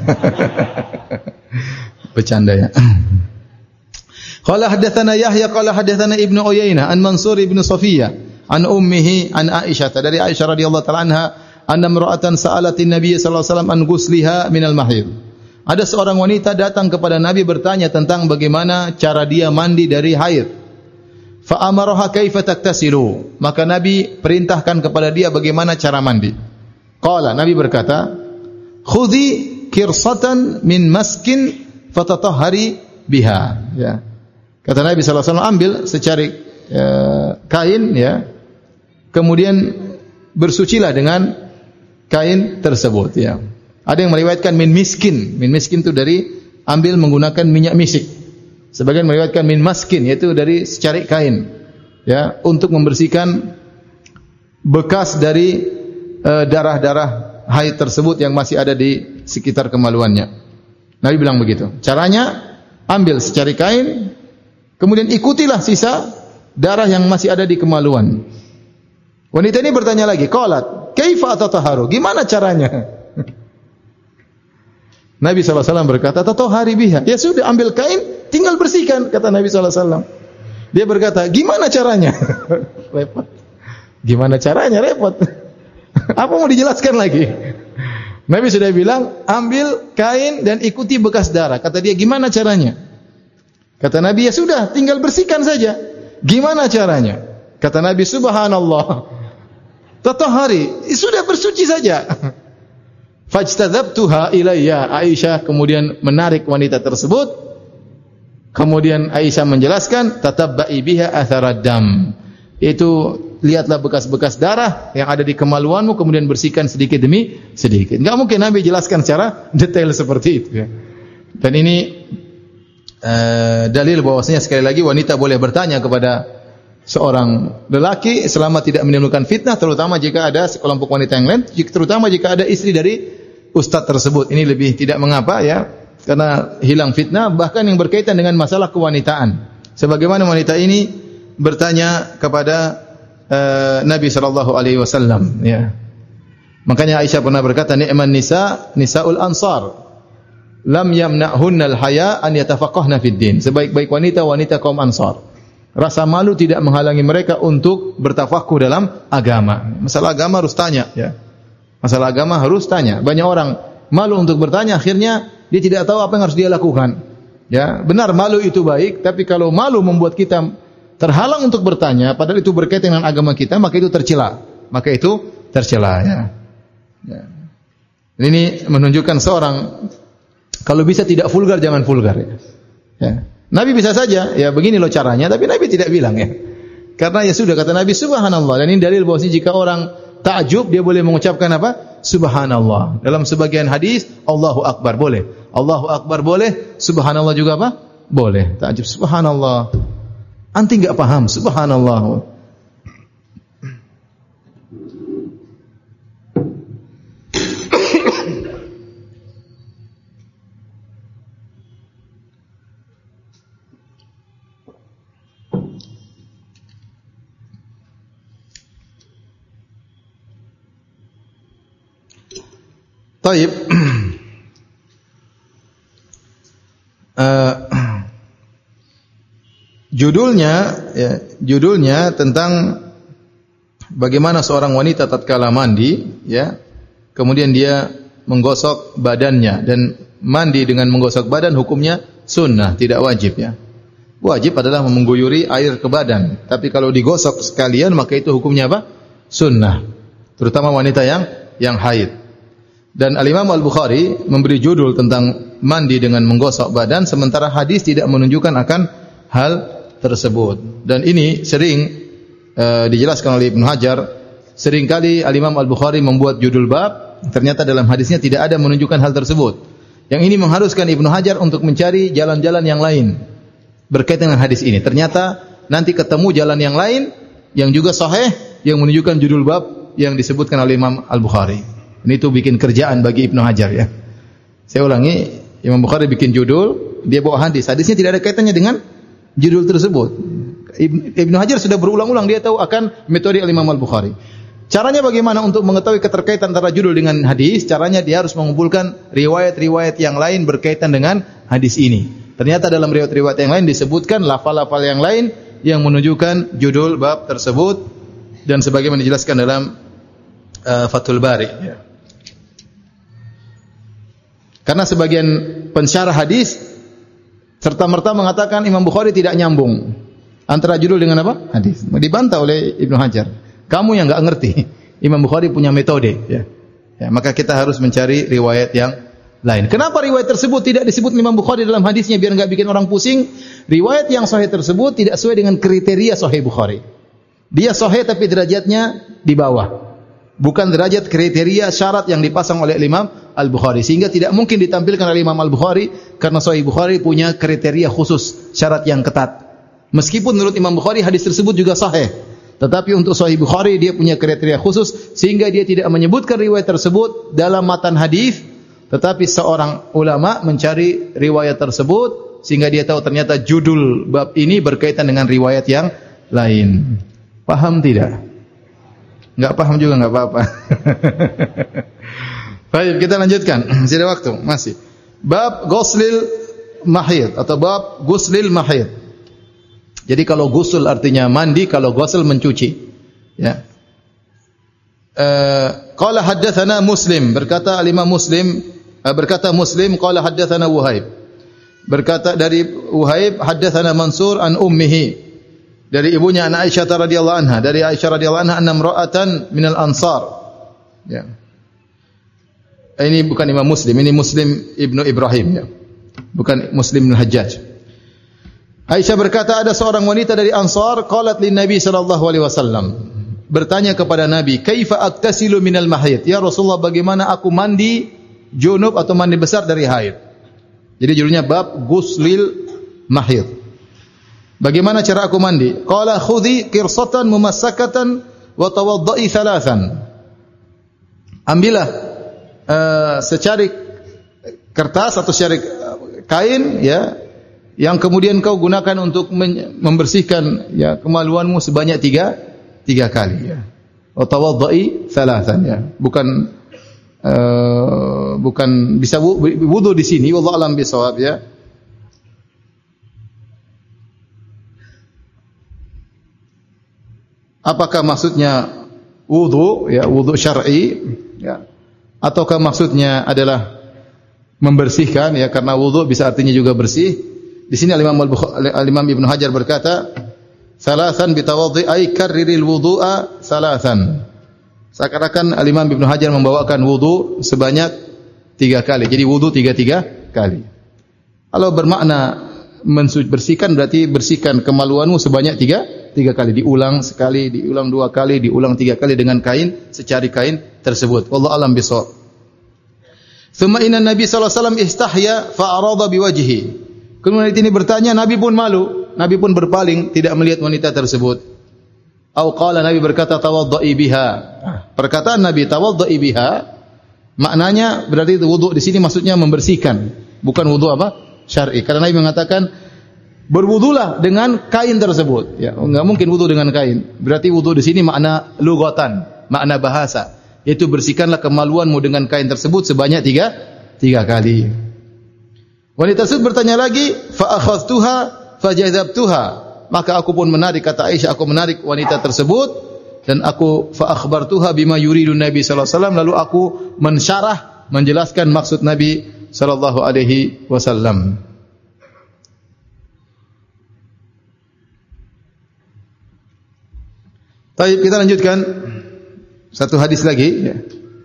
Bercanda ya. Qala haddatsana Yahya qala haddatsana Ibnu Uyainah an Mansur ibn Safiyah an ummihi an Aisyah, dari Aisyah radhiyallahu ta'ala anha, anna imra'atan sa'alatin Nabiy sallallahu alaihi wasallam an ghusliha minal mahid. Ada seorang wanita datang kepada Nabi bertanya tentang bagaimana cara dia mandi dari haid. Fa amaraha kaifa taktasilu, maka Nabi perintahkan kepada dia bagaimana cara mandi. Qala, Nabi berkata, khudhi kirsatan min maskin fatatahhari biha ya. Kata Nabi sallallahu alaihi wasallam, ambil secari e, kain ya, kemudian bersucilah dengan kain tersebut ya. Ada yang meriwayatkan min miskin, min miskin itu dari ambil menggunakan minyak misik. Sebagian meriwayatkan min maskin, yaitu dari secari kain ya, untuk membersihkan bekas dari e, darah-darah haid tersebut yang masih ada di sekitar kemaluannya. Nabi bilang begitu. Caranya ambil secari kain, kemudian ikutilah sisa darah yang masih ada di kemaluan. Wanita ini bertanya lagi, qalat, kaifa atatahharu? Gimana caranya? Nabi sallallahu alaihi wasallam berkata, tatahhari biha. Ya sudah, ambil kain, tinggal bersihkan, kata Nabi sallallahu alaihi wasallam. Dia berkata, gimana caranya? Repot. Gimana caranya? Repot. Apa mau dijelaskan lagi? Nabi sudah bilang, ambil kain dan ikuti bekas darah. Kata dia, gimana caranya? Kata Nabi, ya sudah, tinggal bersihkan saja. Gimana caranya? Kata Nabi, subhanallah. Tatahari, sudah bersuci saja. Fajtadzabtuha ilayya. Aisyah kemudian menarik wanita tersebut. Kemudian Aisyah menjelaskan, tatabba'i biha atharad dam. Itu lihatlah bekas-bekas darah yang ada di kemaluanmu, kemudian bersihkan sedikit demi sedikit. Enggak mungkin Nabi jelaskan secara detail seperti itu ya. Dan ini uh, dalil bahwasanya sekali lagi wanita boleh bertanya kepada seorang lelaki selama tidak menimbulkan fitnah, terutama jika ada sekelompok wanita yang lain, terutama jika ada istri dari ustaz tersebut. Ini lebih tidak mengapa ya, karena hilang fitnah, bahkan yang berkaitan dengan masalah kewanitaan. Sebagaimana wanita ini bertanya kepada uh, Nabi sallallahu alaihi wasallam ya. Makanya Aisyah pernah berkata, ni'man nisa nisaul ansar lam yamna'hunnal haya an yatafaqahna fid din. Sebaik-baik wanita wanita kaum Ansar. Rasa malu tidak menghalangi mereka untuk bertafakuh dalam agama. Masalah agama harus tanya ya. Masalah agama harus tanya. Banyak orang malu untuk bertanya, akhirnya dia tidak tahu apa yang harus dia lakukan. Ya, benar malu itu baik, tapi kalau malu membuat kita terhalang untuk bertanya, padahal itu berkaitan dengan agama kita, maka itu tercela. Maka itu tercela ya. Ya. Ini menunjukkan seorang kalau bisa tidak vulgar, jangan vulgar ya. Ya. Nabi bisa saja, ya begini loh caranya, tapi Nabi tidak bilang ya. Karena ya sudah kata Nabi subhanallah, dan ini dalil bahwa jika orang takjub dia boleh mengucapkan apa? Subhanallah. Dalam sebagian hadis Allahu Akbar boleh. Allahu Akbar boleh, subhanallah juga apa? Boleh. Takjub subhanallah. Anti enggak paham, subhanallah. Taib. uh, judulnya ya, judulnya tentang bagaimana seorang wanita tatkala mandi ya, kemudian dia menggosok badannya, dan mandi dengan menggosok badan hukumnya sunnah, tidak wajib ya. Wajib adalah mengguyuri air ke badan, tapi kalau digosok sekalian maka itu hukumnya apa? Sunnah. Terutama wanita yang yang haid. Dan Al-Imam Al-Bukhari memberi judul tentang mandi dengan menggosok badan, sementara hadis tidak menunjukkan akan hal tersebut. Dan ini sering uh, dijelaskan oleh Ibnu Hajar. Seringkali Al-Imam Al-Bukhari membuat judul bab, ternyata dalam hadisnya tidak ada menunjukkan hal tersebut. Yang ini mengharuskan Ibnu Hajar untuk mencari jalan-jalan yang lain berkaitan dengan hadis ini. Ternyata nanti ketemu jalan yang lain yang juga sahih yang menunjukkan judul bab yang disebutkan oleh Imam Al-Bukhari. Ini tuh bikin kerjaan bagi Ibnu Hajar ya. Saya ulangi, Imam Bukhari bikin judul, dia bawa hadis. Hadisnya tidak ada kaitannya dengan judul tersebut. Ibnu Hajar sudah berulang-ulang dia tahu akan metode Imam Al-Bukhari. Caranya bagaimana untuk mengetahui keterkaitan antara judul dengan hadis? Caranya dia harus mengumpulkan riwayat-riwayat yang lain berkaitan dengan hadis ini. Ternyata dalam riwayat-riwayat yang lain disebutkan lafal-lafal yang lain yang menunjukkan judul bab tersebut, dan sebagaimana dijelaskan dalam uh, Fathul Bari ya. Karena sebagian pensyarah hadis serta-merta mengatakan Imam Bukhari tidak nyambung antara judul dengan apa? Hadis. Dibantah oleh Ibnu Hajar. Kamu yang enggak ngerti. Imam Bukhari punya metode ya. Ya, maka kita harus mencari riwayat yang lain. Kenapa riwayat tersebut tidak disebut Imam Bukhari dalam hadisnya biar enggak bikin orang pusing? Riwayat yang sahih tersebut tidak sesuai dengan kriteria sahih Bukhari. Dia sahih tapi derajatnya di bawah. Bukan derajat kriteria syarat yang dipasang oleh Imam Al-Bukhari, sehingga tidak mungkin ditampilkan oleh Imam Al-Bukhari karena Sahih Bukhari punya kriteria khusus, syarat yang ketat. Meskipun menurut Imam Bukhari hadis tersebut juga sahih, tetapi untuk Sahih Bukhari dia punya kriteria khusus sehingga dia tidak menyebutkan riwayat tersebut dalam matan hadis, tetapi seorang ulama mencari riwayat tersebut sehingga dia tahu ternyata judul bab ini berkaitan dengan riwayat yang lain. Paham tidak? Enggak paham juga enggak apa-apa. Baik, kita lanjutkan. Masih ada waktu, masih. Bab ghuslil mahid atau bab ghuslil mahid. Jadi kalau ghusl artinya mandi, kalau ghusl mencuci. Ya. Eh, Qala haddatsana Muslim, berkata al-Imam Muslim, berkata Muslim qala haddatsana Wuhaib. Berkata dari Wuhaib, haddatsana Mansur an ummihi. Dari ibunya an Aisyah radhiyallahu anha, dari Aisyah radhiyallahu anha anna imra'atan minal ansar. Ya. Ini bukan Imam Muslim, ini Muslim Ibnu Ibrahim ya. Bukan Muslim bin Hajjaj. Aisyah berkata ada seorang wanita dari Ansar qalat lin Nabi sallallahu alaihi wasallam, bertanya kepada Nabi, "Kaifa aktasilu minal mahid?" Ya Rasulullah, bagaimana aku mandi junub atau mandi besar dari haid? Jadi judulnya bab guslil mahid. Bagaimana cara aku mandi? Qala khudhi qirsatan mumassakatan wa tawaddai thalathan. Ambillah uh, secarik kertas atau secarik kain ya, yang kemudian kau gunakan untuk membersihkan ya kemaluanmu sebanyak tiga tiga kali ya. Wa tawaddai thalathan ya. Bukan uh, bukan bisa wudu di sini, wallahu alam bisawab ya. Apakah maksudnya wudu ya, wudu syar'i ya, ataukah maksudnya adalah membersihkan ya, karena wudu bisa artinya juga bersih. Di sini Al-Imam Al-Imam Ibnu Hajar berkata, "Thalathan bitawaddi ay karriril wudu'a thalathan." Seakan-akan Al-Imam Ibnu Hajar membawakan wudu sebanyak tiga kali. Jadi wudu tiga-tiga kali. Kalau bermakna mensucikan berarti bersihkan kemaluanmu sebanyak tiga tiga kali, diulang sekali, diulang dua kali, diulang tiga kali dengan kain, secari kain tersebut. Wallahu a'lam bishawab. Tsumma inna Nabi sallallahu alaihi wasallam istahya fa arada biwajhihi. Kemudian ini bertanya, Nabi pun malu, Nabi pun berpaling, tidak melihat wanita tersebut. Au qala, Nabi berkata tawaddai biha. Perkataan Nabi tawaddai biha maknanya berarti wudu di sini maksudnya membersihkan, bukan wudu apa? Syar'i. Karena Nabi mengatakan berwudulah dengan kain tersebut. Ya, enggak mungkin wudu dengan kain. Berarti wudu di sini makna lugatan, makna bahasa, yaitu bersihkanlah kemaluanmu dengan kain tersebut sebanyak tiga tiga kali. Wanita tersebut bertanya lagi, fa akhadtuha fajadzabtuha. Maka aku pun menarik, kata Aisyah, aku menarik wanita tersebut dan aku fa akhbartuha bima yuridu Nabi sallallahu alaihi wasallam, lalu aku mensyarah, menjelaskan maksud Nabi sallallahu alaihi wasallam. Baik, kita lanjutkan satu hadis lagi ya.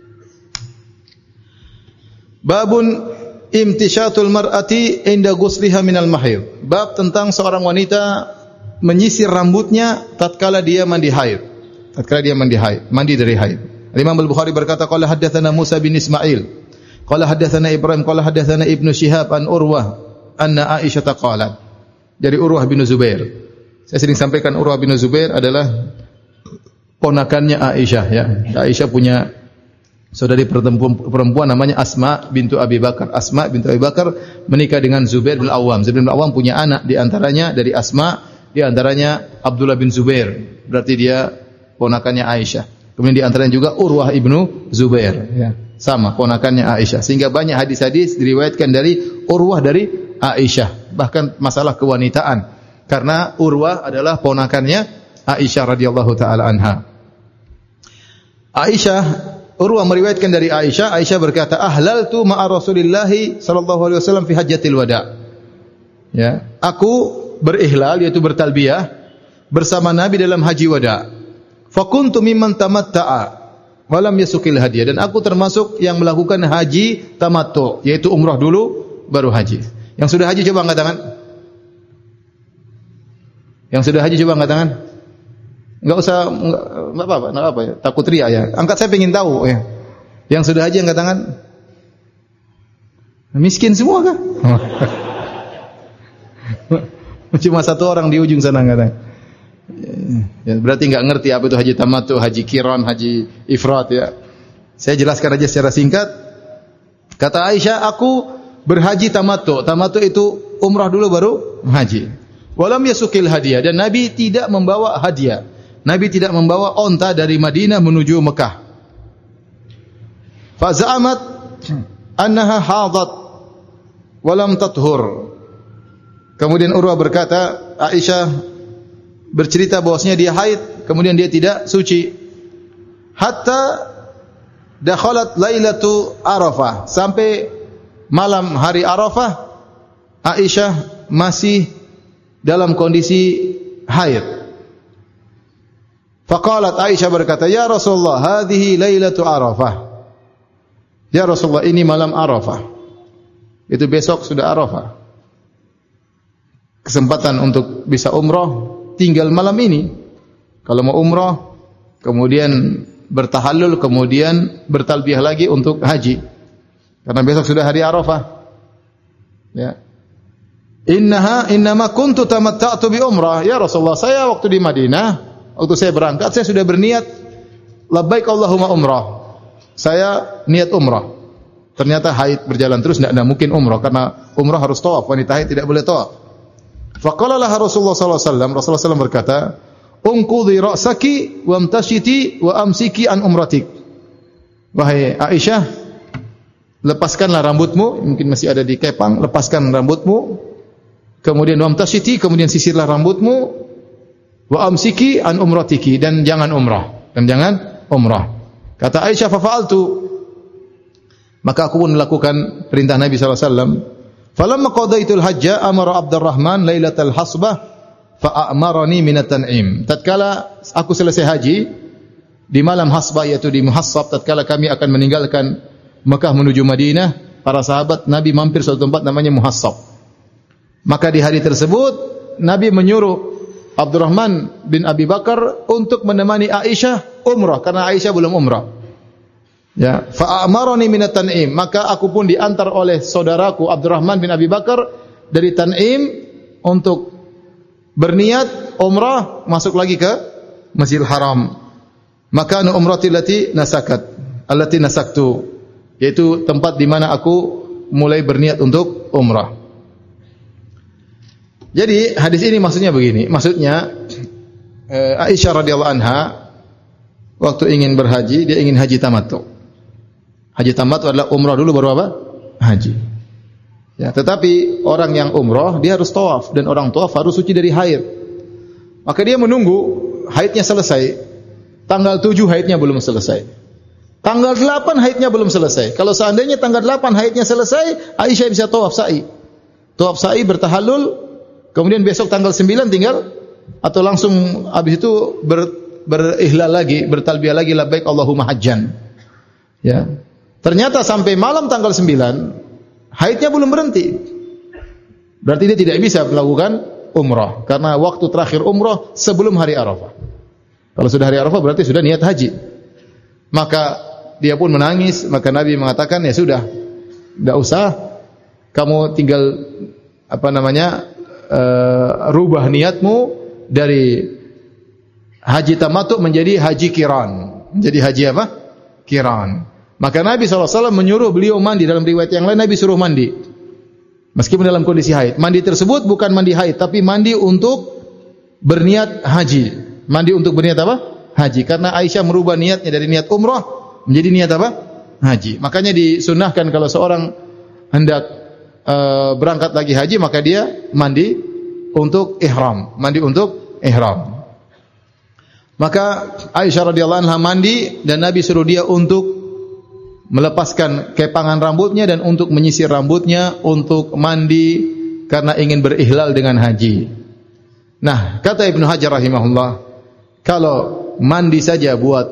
Babun imtisyatul mar'ati inda ghusliha minal mahid. Bab tentang seorang wanita menyisir rambutnya tatkala dia mandi haid. Tatkala dia mandi haid, mandi dari haid. Imam Al-Bukhari berkata qala haddatsana Musa bin Ismail, qala haddatsana Ibrahim, qala haddatsana Ibnu Syihab an Urwah anna Aisyah qalat. Dari Urwah bin Zubair. Saya sering sampaikan Urwah bin Zubair adalah ponakannya Aisyah ya. Aisyah punya saudari perempuan namanya Asma bintu Abi Bakar. Asma bintu Abi Bakar menikah dengan Zubair bin Awam. Zubair bin Awam punya anak, di antaranya dari Asma, di antaranya Abdullah bin Zubair. Berarti dia ponakannya Aisyah. Kemudian di antaranya juga Urwah ibnu Zubair. Ya. Sama, ponakannya Aisyah. Sehingga banyak hadis-hadis diriwayatkan dari Urwah dari Aisyah. Bahkan masalah kewanitaan. Karena Urwah adalah ponakannya Aisyah radhiyallahu taala anha. Aisyah Urwah meriwayatkan dari Aisyah, Aisyah berkata, "Ahlaltu ma'a Rasulillah sallallahu alaihi wasallam fi hajjatil wada." Ya, aku berihlal yaitu bertalbiyah bersama Nabi dalam haji wada. Fa kuntu mimman tamatta'a wa lam yasukil hadiyah, dan aku termasuk yang melakukan haji tamattu, yaitu umrah dulu baru haji. Yang sudah haji coba angkat tangan. Yang sudah haji coba angkat tangan. Enggak usah, enggak apa-apa, enggak apa ya. Takut riya ya. Angkat, saya pengen tahu ya. Yang sudah haji angkat tangan. Miskin semua kah? Cuma satu orang di ujung sana angkat tangan. Ya, berarti enggak ngerti apa itu haji tamattu, haji qiran, haji ifrat ya. Saya jelaskan aja secara singkat. Kata Aisyah, aku berhaji tamattu. Tamattu itu umrah dulu baru haji. Walam yasukil hadiah, dan Nabi tidak membawa hadiah. Nabi tidak membawa onta dari Madinah menuju Mekah. Fa za'amat annaha hadat wa lam tathur. Kemudian Urwah berkata, Aisyah bercerita bahwasanya dia haid, kemudian dia tidak suci. Hatta dakhalat lailatu Arafah, sampai malam hari Arafah Aisyah masih dalam kondisi haid. Faqalat, Aisyah berkata, "Ya Rasulullah, hadhihi lailatu Arafah." Ya Rasulullah, ini malam Arafah. Itu besok sudah Arafah. Kesempatan untuk bisa umrah tinggal malam ini. Kalau mau umrah, kemudian bertahallul, kemudian bertalbiyah lagi untuk haji. Karena besok sudah hari Arafah. Ya. Innaha innama kuntu tamatta'tu bi umrah. Ya Rasulullah, saya waktu di Madinah, waktu saya berangkat, saya sudah berniat labbaik Allahumma umrah. Saya niat umrah. Ternyata haid berjalan terus, tidak mungkin umrah karena umrah harus tawaf, wanita haid tidak boleh tawaf. Faqala laha Rasulullah sallallahu alaihi wasallam, Rasulullah sallallahu alaihi wasallam berkata, "Unqudhi ra'saki wamtashiti wa amsiki an umratik." Wahai Aisyah, lepaskanlah rambutmu, mungkin masih ada di kepang, lepaskan rambutmu. Kemudian wamtashiti, kemudian sisirlah rambutmu. Wa amsiki an umratiki, dan jangan umrah, dan jangan umrah. Kata Aisyah, fa fa'altu, maka aku pun melakukan perintah Nabi sallallahu alaihi wasallam. Falamma qadaitul hajja amara Abdurrahman lailatal hasbah fa amarani minat tan'im. Tatkala aku selesai haji di malam hasbah, yaitu di Muhassab, tatkala kami akan meninggalkan Mekah menuju Madinah, para sahabat Nabi mampir suatu tempat namanya Muhassab. Maka di hari tersebut Nabi menyuruh Abdurrahman bin Abi Bakar untuk menemani Aisyah umrah karena Aisyah belum umrah. Ya, fa amarani minat tan'im, maka aku pun diantar oleh saudaraku Abdurrahman bin Abi Bakar dari Tan'im untuk berniat umrah masuk lagi ke Masjidil Haram. Maka anu umrati allati nasakat, allati nasaktu, yaitu tempat di mana aku mulai berniat untuk umrah. Jadi hadis ini maksudnya begini, maksudnya eh, Aisyah radhiyallahu anha waktu ingin berhaji, dia ingin haji tamattu. Haji tamattu adalah umrah dulu baru apa? Haji. Ya, tetapi orang yang umrah dia harus tawaf, dan orang tawaf harus suci dari haid. Maka dia menunggu haidnya selesai. Tanggal tujuh haidnya belum selesai. Tanggal delapan haidnya belum selesai. Kalau seandainya tanggal delapan haidnya selesai, Aisyah bisa tawaf sa'i. Tawaf sa'i bertahallul, kemudian besok tanggal sembilan tinggal, atau langsung habis itu ber, berihlal lagi, bertalbiyah lagi labbaik Allahumma hajjan. Ya. Ternyata sampai malam tanggal sembilan haidnya belum berhenti. Berarti dia tidak bisa melakukan umrah karena waktu terakhir umrah sebelum hari Arafah. Kalau sudah hari Arafah berarti sudah niat haji. Maka dia pun menangis, maka Nabi mengatakan, "Ya sudah, tidak usah, kamu tinggal apa namanya? Uh, rubah niatmu dari haji tamattu menjadi haji kiran." Menjadi haji apa? Kiran. Maka Nabi shallallahu alaihi wasallam menyuruh beliau mandi. Dalam riwayat yang lain Nabi suruh mandi, meskipun dalam kondisi haid. Mandi tersebut bukan mandi haid, tapi mandi untuk berniat haji. Mandi untuk berniat apa? Haji. Karena Aisyah merubah niatnya dari niat umrah menjadi niat apa? Haji. Makanya disunnahkan kalau seorang hendak uh, berangkat lagi haji, maka dia mandi untuk ihram. Mandi untuk ihram. Maka Aisyah radhiyallahu anha mandi, dan Nabi suruh dia untuk melepaskan kepangan rambutnya dan untuk menyisir rambutnya, untuk mandi karena ingin berihlal dengan haji. Nah, kata Ibnu Hajar rahimahullah, kalau mandi saja buat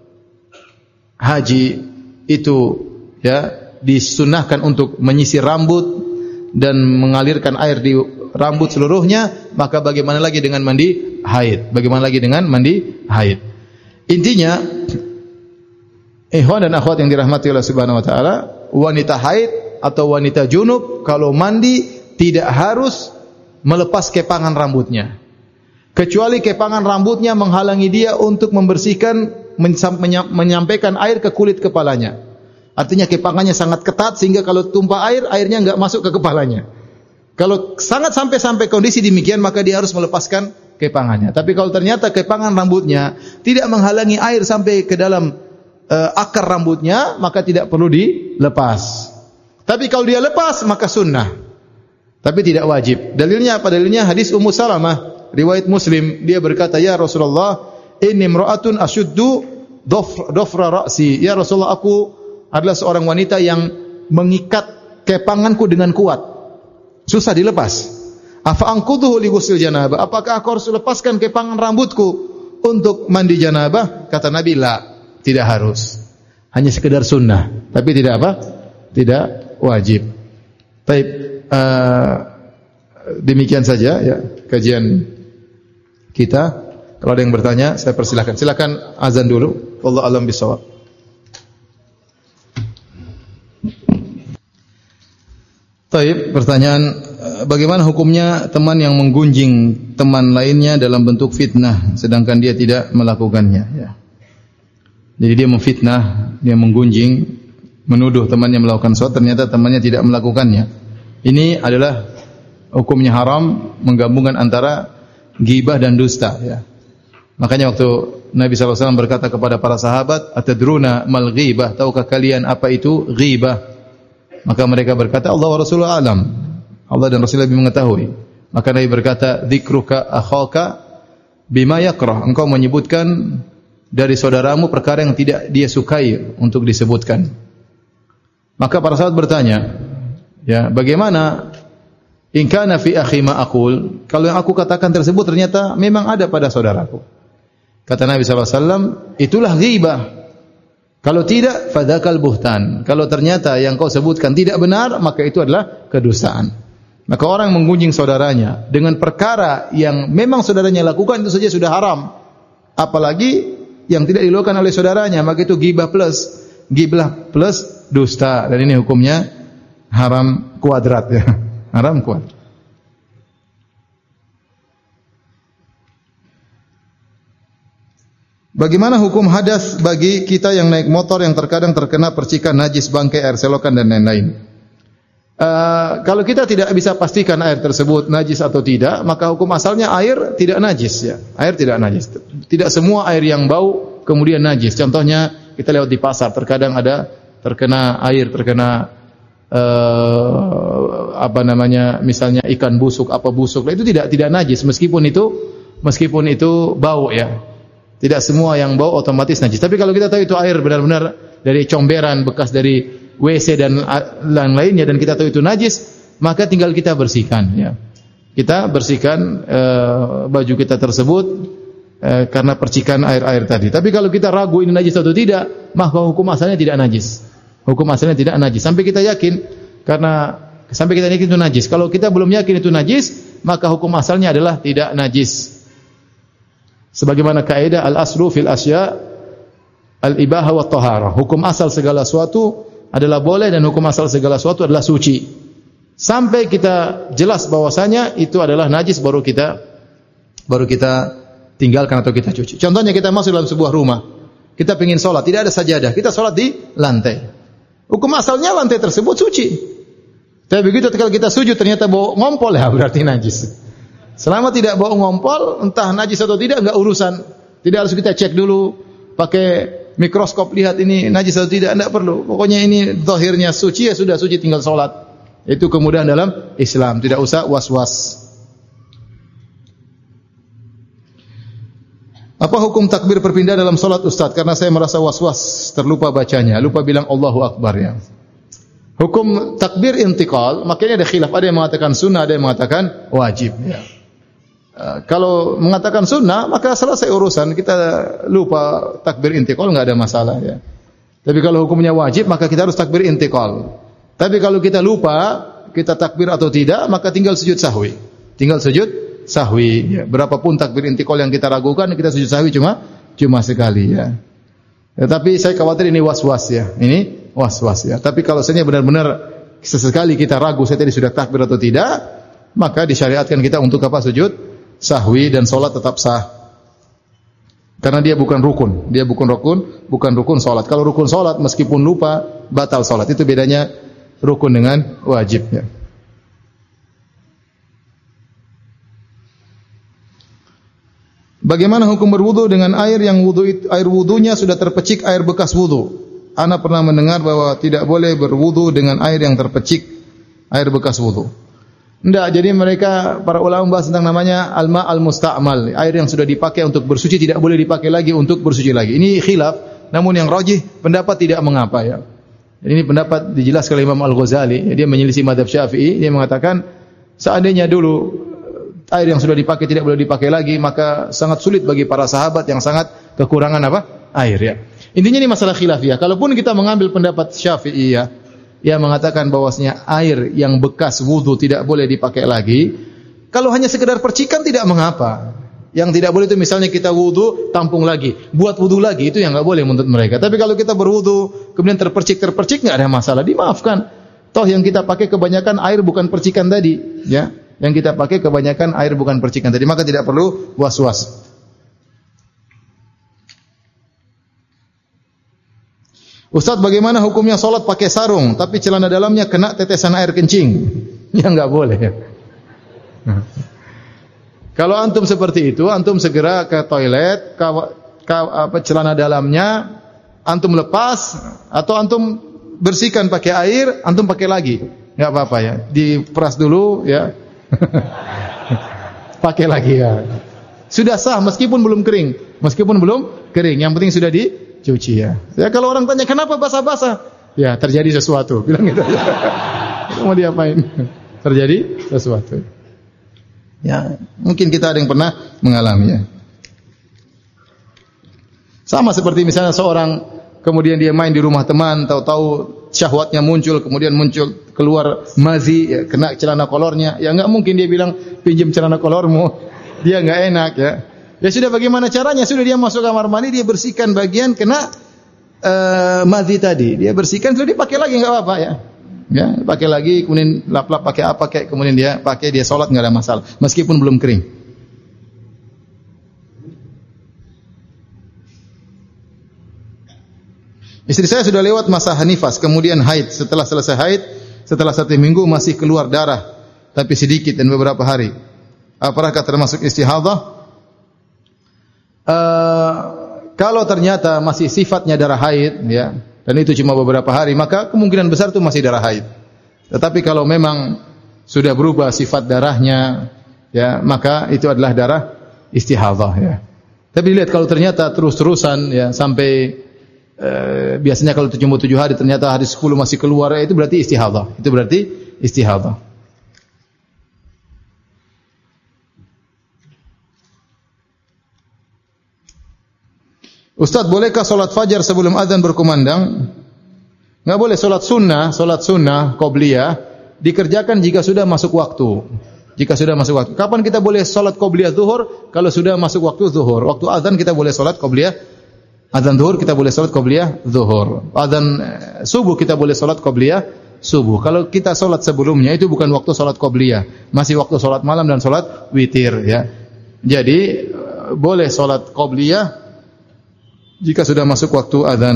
haji itu ya disunnahkan untuk menyisir rambut dan mengalirkan air di rambut seluruhnya, maka bagaimana lagi dengan mandi haid? Bagaimana lagi dengan mandi haid? Intinya, ikhwan dan akhwat yang dirahmati Allah Subhanahu wa taala, wanita haid atau wanita junub kalau mandi tidak harus melepas kepangan rambutnya. Kecuali kepangan rambutnya menghalangi dia untuk membersihkan, menyampaikan air ke kulit kepalanya. Artinya kepangannya sangat ketat sehingga kalau tumpah air, airnya enggak masuk ke kepalanya. Kalau sangat sampai-sampai kondisi demikian, maka dia harus melepaskan kepangannya. Tapi kalau ternyata kepangan rambutnya tidak menghalangi air sampai ke dalam Uh, akar rambutnya, maka tidak perlu dilepas. Tapi kalau dia lepas, maka sunnah. Tapi tidak wajib. Dalilnya apa? Dalilnya hadis Ummu Salamah, riwayat Muslim. Dia berkata, "Ya Rasulullah, inni imra'atun ashuddu Dofra, dofra ra'si. Ya Rasulullah, aku adalah seorang wanita yang mengikat kepanganku dengan kuat. Susah dilepas. Afa anquduhu li ghusl janabah? Apakah aku harus lepaskan kepangan rambutku untuk mandi janabah? Kata Nabi, la, tidak harus. Hanya sekedar sunnah, tapi tidak apa? Tidak wajib. Baik, uh, demikian saja ya kajian kita. Kalau ada yang bertanya, saya persilahkan. Silakan azan dulu. Wallahu a'lam bishawab. Baik, pertanyaan, bagaimana hukumnya teman yang menggunjing teman lainnya dalam bentuk fitnah sedangkan dia tidak melakukannya ya. Jadi dia memfitnah, dia menggunjing, menuduh temannya melakukan sesuatu, ternyata temannya tidak melakukannya. Ini adalah hukumnya haram, menggabungkan antara ghibah dan dusta ya. Makanya waktu Nabi sallallahu alaihi wasallam berkata kepada para sahabat, "Atadruna mal ghibah?" Tahukah kalian apa itu ghibah? Maka mereka berkata, Allah wa Rasulullah alam. Allah dan Rasulullah lebih mengetahui. Maka Nabi berkata, "Dzikruka akhaka bima yakrah." Engkau menyebutkan dari saudaramu perkara yang tidak dia sukai untuk disebutkan. Maka para sahabat bertanya, ya, bagaimana in kana fi akhi ma aqul? Kalau yang aku katakan tersebut ternyata memang ada pada saudaraku. Kata Nabi sallallahu alaihi wasallam, itulah ghibah. Kalau tidak, fadzakal buhtan. Kalau ternyata yang kau sebutkan tidak benar, maka itu adalah kedustaan. Maka orang menggunjing saudaranya dengan perkara yang memang saudaranya lakukan itu saja sudah haram. Apalagi yang tidak dilakukan oleh saudaranya, maka itu ghibah plus ghibah plus dusta, dan ini hukumnya haram kuadrat ya. Haram kuadrat. Bagaimana hukum hadas bagi kita yang naik motor yang terkadang terkena percikan najis, bangkai, air selokan dan lain-lain? Uh, kalau kita tidak bisa pastikan air tersebut najis atau tidak, maka hukum asalnya air tidak najis ya. Air tidak najis. Tidak semua air yang bau kemudian najis. Contohnya kita lewat di pasar, terkadang ada terkena air, terkena uh, apa namanya, misalnya ikan busuk, apa busuk, itu tidak tidak najis meskipun itu meskipun itu bau ya. Tidak semua yang bau otomatis najis. Tapi kalau kita tahu itu air benar-benar dari comberan, bekas dari W C dan lain-lainnya, dan kita tahu itu najis, maka tinggal kita bersihkan ya. Kita bersihkan uh, baju kita tersebut uh, karena percikan air-air tadi. Tapi kalau kita ragu ini najis atau tidak, maka hukum asalnya tidak najis. Hukum asalnya tidak najis sampai kita yakin, karena sampai kita yakin itu najis. Kalau kita belum yakin itu najis, maka hukum asalnya adalah tidak najis. Sebagaimana kaidah al-aslu fil asya al-ibaha wa taharah. Hukum asal segala sesuatu adalah boleh dan hukum asal segala sesuatu adalah suci. Sampai kita jelas bahwasanya itu adalah najis, baru kita baru kita tinggalkan atau kita cuci. Contohnya kita masuk dalam sebuah rumah, kita ingin sholat, tidak ada sajadah, kita sholat di lantai. Hukum asalnya lantai tersebut suci. Tapi begitu ketika kita sujud ternyata bau ngompol, ya berarti najis. Selama tidak bau ngompol, entah najis atau tidak, enggak urusan. Tidak harus kita cek dulu pakai mikroskop lihat ini najis atau tidak, enggak perlu. Pokoknya ini zahirnya suci, ya sudah suci, tinggal sholat. Itu kemudahan dalam Islam, tidak usah was-was. Apa hukum takbir berpindah dalam sholat Ustaz? Karena saya merasa was-was, terlupa bacanya, lupa bilang Allahu Akbar ya. Hukum takbir intiqal, makanya ada khilaf, ada yang mengatakan sunnah, ada yang mengatakan wajib ya. Uh, kalau mengatakan sunnah, maka selesai urusan, kita lupa takbir intiqal, enggak ada masalah ya. Tapi kalau hukumnya wajib, maka kita harus takbir intiqal. Tapi kalau kita lupa, kita takbir atau tidak, maka tinggal sujud sahwi. Tinggal sujud sahwi ya. Berapapun takbir intiqal yang kita ragukan, kita sujud sahwi cuma cuma sekali ya. Ya, tapi saya khawatir ini was-was ya. Ini was-was ya. Tapi kalau seandainya benar-benar sesekali kita ragu saya tadi sudah takbir atau tidak, maka disyariatkan kita untuk apa? Sujud sahwi, dan salat tetap sah. Karena dia bukan rukun, dia bukan rukun, bukan rukun salat. Kalau rukun salat meskipun lupa batal salat. Itu bedanya rukun dengan wajib ya. Bagaimana hukum berwudu dengan air yang wudu itu, air wudunya sudah terpecik air bekas wudu? Ana pernah mendengar bahwa tidak boleh berwudu dengan air yang terpecik air bekas wudu. Enggak, jadi mereka para ulama membahas tentang namanya al-ma' al-musta'mal, air yang sudah dipakai untuk bersuci tidak boleh dipakai lagi untuk bersuci lagi. Ini khilaf Namun yang rajih pendapat tidak mengapa ya. Ini pendapat dijelaskan oleh Imam Al-Ghazali. Dia menyelisih mazhab Syafi'i. Dia mengatakan seandainya dulu air yang sudah dipakai tidak boleh dipakai lagi, maka sangat sulit bagi para sahabat yang sangat kekurangan apa? Air ya. Intinya ini masalah khilafiyah. Kalaupun kita mengambil pendapat Syafi'i ya, yang mengatakan bahwasanya air yang bekas wudu tidak boleh dipakai lagi, kalau hanya sekedar percikan tidak mengapa. Yang tidak boleh itu misalnya kita wudu, tampung lagi, buat wudu lagi, itu yang enggak boleh menurut mereka. Tapi kalau kita berwudu, kemudian terpercik-terpercik enggak ada masalah, dimaafkan. Toh yang kita pakai kebanyakan air bukan percikan tadi, ya. Yang kita pakai kebanyakan air bukan percikan tadi, maka tidak perlu was-was. Ustaz, bagaimana hukumnya salat pakai sarung tapi celana dalamnya kena tetesan air kencing? Ya enggak boleh. Kalau antum seperti itu, antum segera ke toilet, ka, ka, apa, celana dalamnya antum lepas atau antum bersihkan pakai air, antum pakai lagi. Enggak apa-apa ya. Diperas dulu ya. Pakai lagi ya. Sudah sah meskipun belum kering. Meskipun belum kering, yang penting sudah dicuci ya. Ya kalau orang tanya kenapa basah-basah? Ya, terjadi sesuatu. Bilang gitu. Mau diapain? Terjadi sesuatu. Ya, mungkin kita ada yang pernah mengalaminya. Sama seperti misalnya seorang kemudian dia main di rumah teman, tahu-tahu syahwatnya muncul, kemudian muncul keluar mazi, ya, kena celana kolornya. Ya enggak mungkin dia bilang pinjam celana kolormu. Dia enggak enak ya. Ya sudah bagaimana caranya? Sudah dia masuk kamar mandi, dia bersihkan bagian kena uh, mazi tadi. Dia bersihkan sudah dipakai lagi enggak apa-apa ya. Ya, pakai lagi, kemudian lap-lap pakai apa kayak kemudian dia pakai dia salat enggak ada masalah meskipun belum kering. Istri saya sudah lewat masa nifas, kemudian haid. Setelah selesai haid, setelah satu minggu masih keluar darah, tapi sedikit dan beberapa hari. Apakah termasuk istihadah? Uh, kalau ternyata masih sifatnya darah haid, ya. Dan itu cuma beberapa hari, maka kemungkinan besar itu masih darah haid. Tetapi kalau memang sudah berubah sifat darahnya, ya, maka itu adalah darah istihadhah, ya. Tapi lihat kalau ternyata terus-terusan, ya, sampai eh, biasanya kalau tujuh puluh tujuh hari ternyata hari sepuluh masih keluar, ya, itu berarti istihadhah. Itu berarti istihadhah. Ustaz, bolehkah solat fajar sebelum azan berkumandang? Enggak boleh. Solat sunnah, solat sunnah, qobliyah, dikerjakan jika sudah masuk waktu. Jika sudah masuk waktu. Kapan kita boleh solat qobliyah zuhur? Kalau sudah masuk waktu zuhur. Waktu azan kita boleh solat qobliyah. Azan zuhur kita boleh solat qobliyah zuhur. Azan subuh kita boleh solat qobliyah subuh. Kalau kita solat sebelumnya itu bukan waktu solat qobliyah. Masih waktu solat malam dan solat witir, ya. Jadi boleh solat qobliyah jika sudah masuk waktu azan.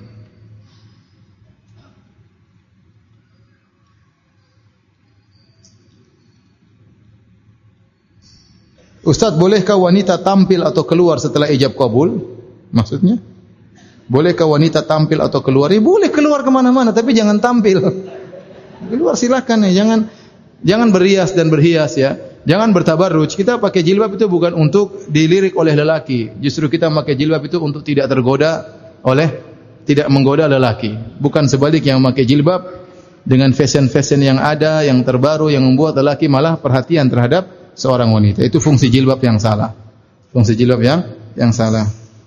Ustaz, bolehkah wanita tampil atau keluar setelah ijab kabul? Maksudnya? Bolehkah wanita tampil atau keluar? Ya, boleh keluar kemana-mana, tapi jangan tampil. Keluar silakan ya, jangan jangan berhias dan berhias ya. Jangan bertabarruj. Kita pakai jilbab itu bukan untuk dilirik oleh lelaki. Justru kita pakai jilbab itu untuk tidak tergoda oleh, tidak menggoda lelaki. Bukan sebaliknya, yang memakai jilbab dengan fashion-fashion yang ada, yang terbaru, yang membuat lelaki malah perhatian terhadap seorang wanita. Itu fungsi jilbab yang salah. Fungsi jilbab yang yang salah.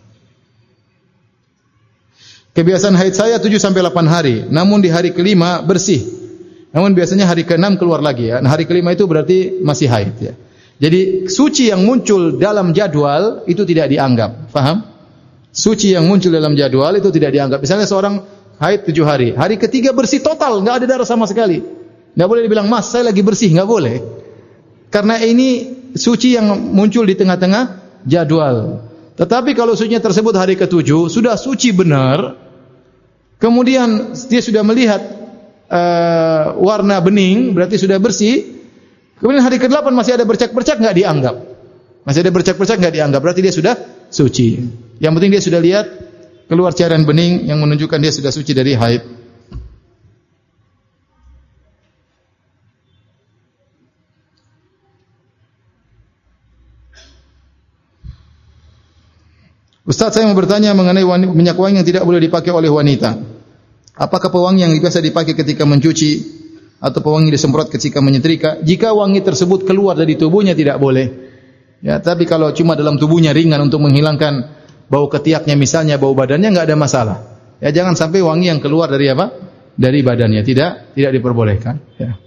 Kebiasaan haid saya tujuh sampai delapan hari, namun di hari kelima bersih. Namun biasanya hari keenam keluar lagi ya. Nah, hari kelima itu berarti masih haid ya. Jadi suci yang muncul dalam jadwal itu tidak dianggap. Faham? Suci yang muncul dalam jadwal itu tidak dianggap. Misalnya seorang haid tujuh hari, hari ketiga bersih total, enggak ada darah sama sekali. Enggak boleh dibilang, "Mas, saya lagi bersih." Enggak boleh. Karena ini suci yang muncul di tengah-tengah jadwal. Tetapi kalau sucinya tersebut hari ketujuh sudah suci benar, kemudian dia sudah melihat Uh, warna bening, berarti sudah bersih. Kemudian hari kedelapan masih ada bercak-bercak, enggak dianggap. Masih ada bercak-bercak, enggak dianggap. Berarti dia sudah suci. Yang penting dia sudah lihat keluar cairan bening yang menunjukkan dia sudah suci dari haid. Ustaz, saya mau bertanya mengenai wanita, minyak wangi yang tidak boleh dipakai oleh wanita. Apakah pewangi yang biasa dipakai ketika mencuci atau pewangi disemprot ketika menyetrika? Jika wangi tersebut keluar dari tubuhnya tidak boleh. Ya, tapi kalau cuma dalam tubuhnya ringan untuk menghilangkan bau ketiaknya misalnya, bau badannya enggak ada masalah. Ya, jangan sampai wangi yang keluar dari apa? Dari badannya, tidak tidak diperbolehkan, ya.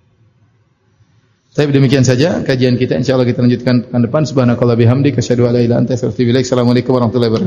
Tapi demikian saja kajian kita, insyaallah kita lanjutkan pekan depan. Subhanakallah bihamdika asyhadu an la ilaha illa anta astaghfiruka wa atubu ilaik. Assalamualaikum warahmatullahi wabarakatuh.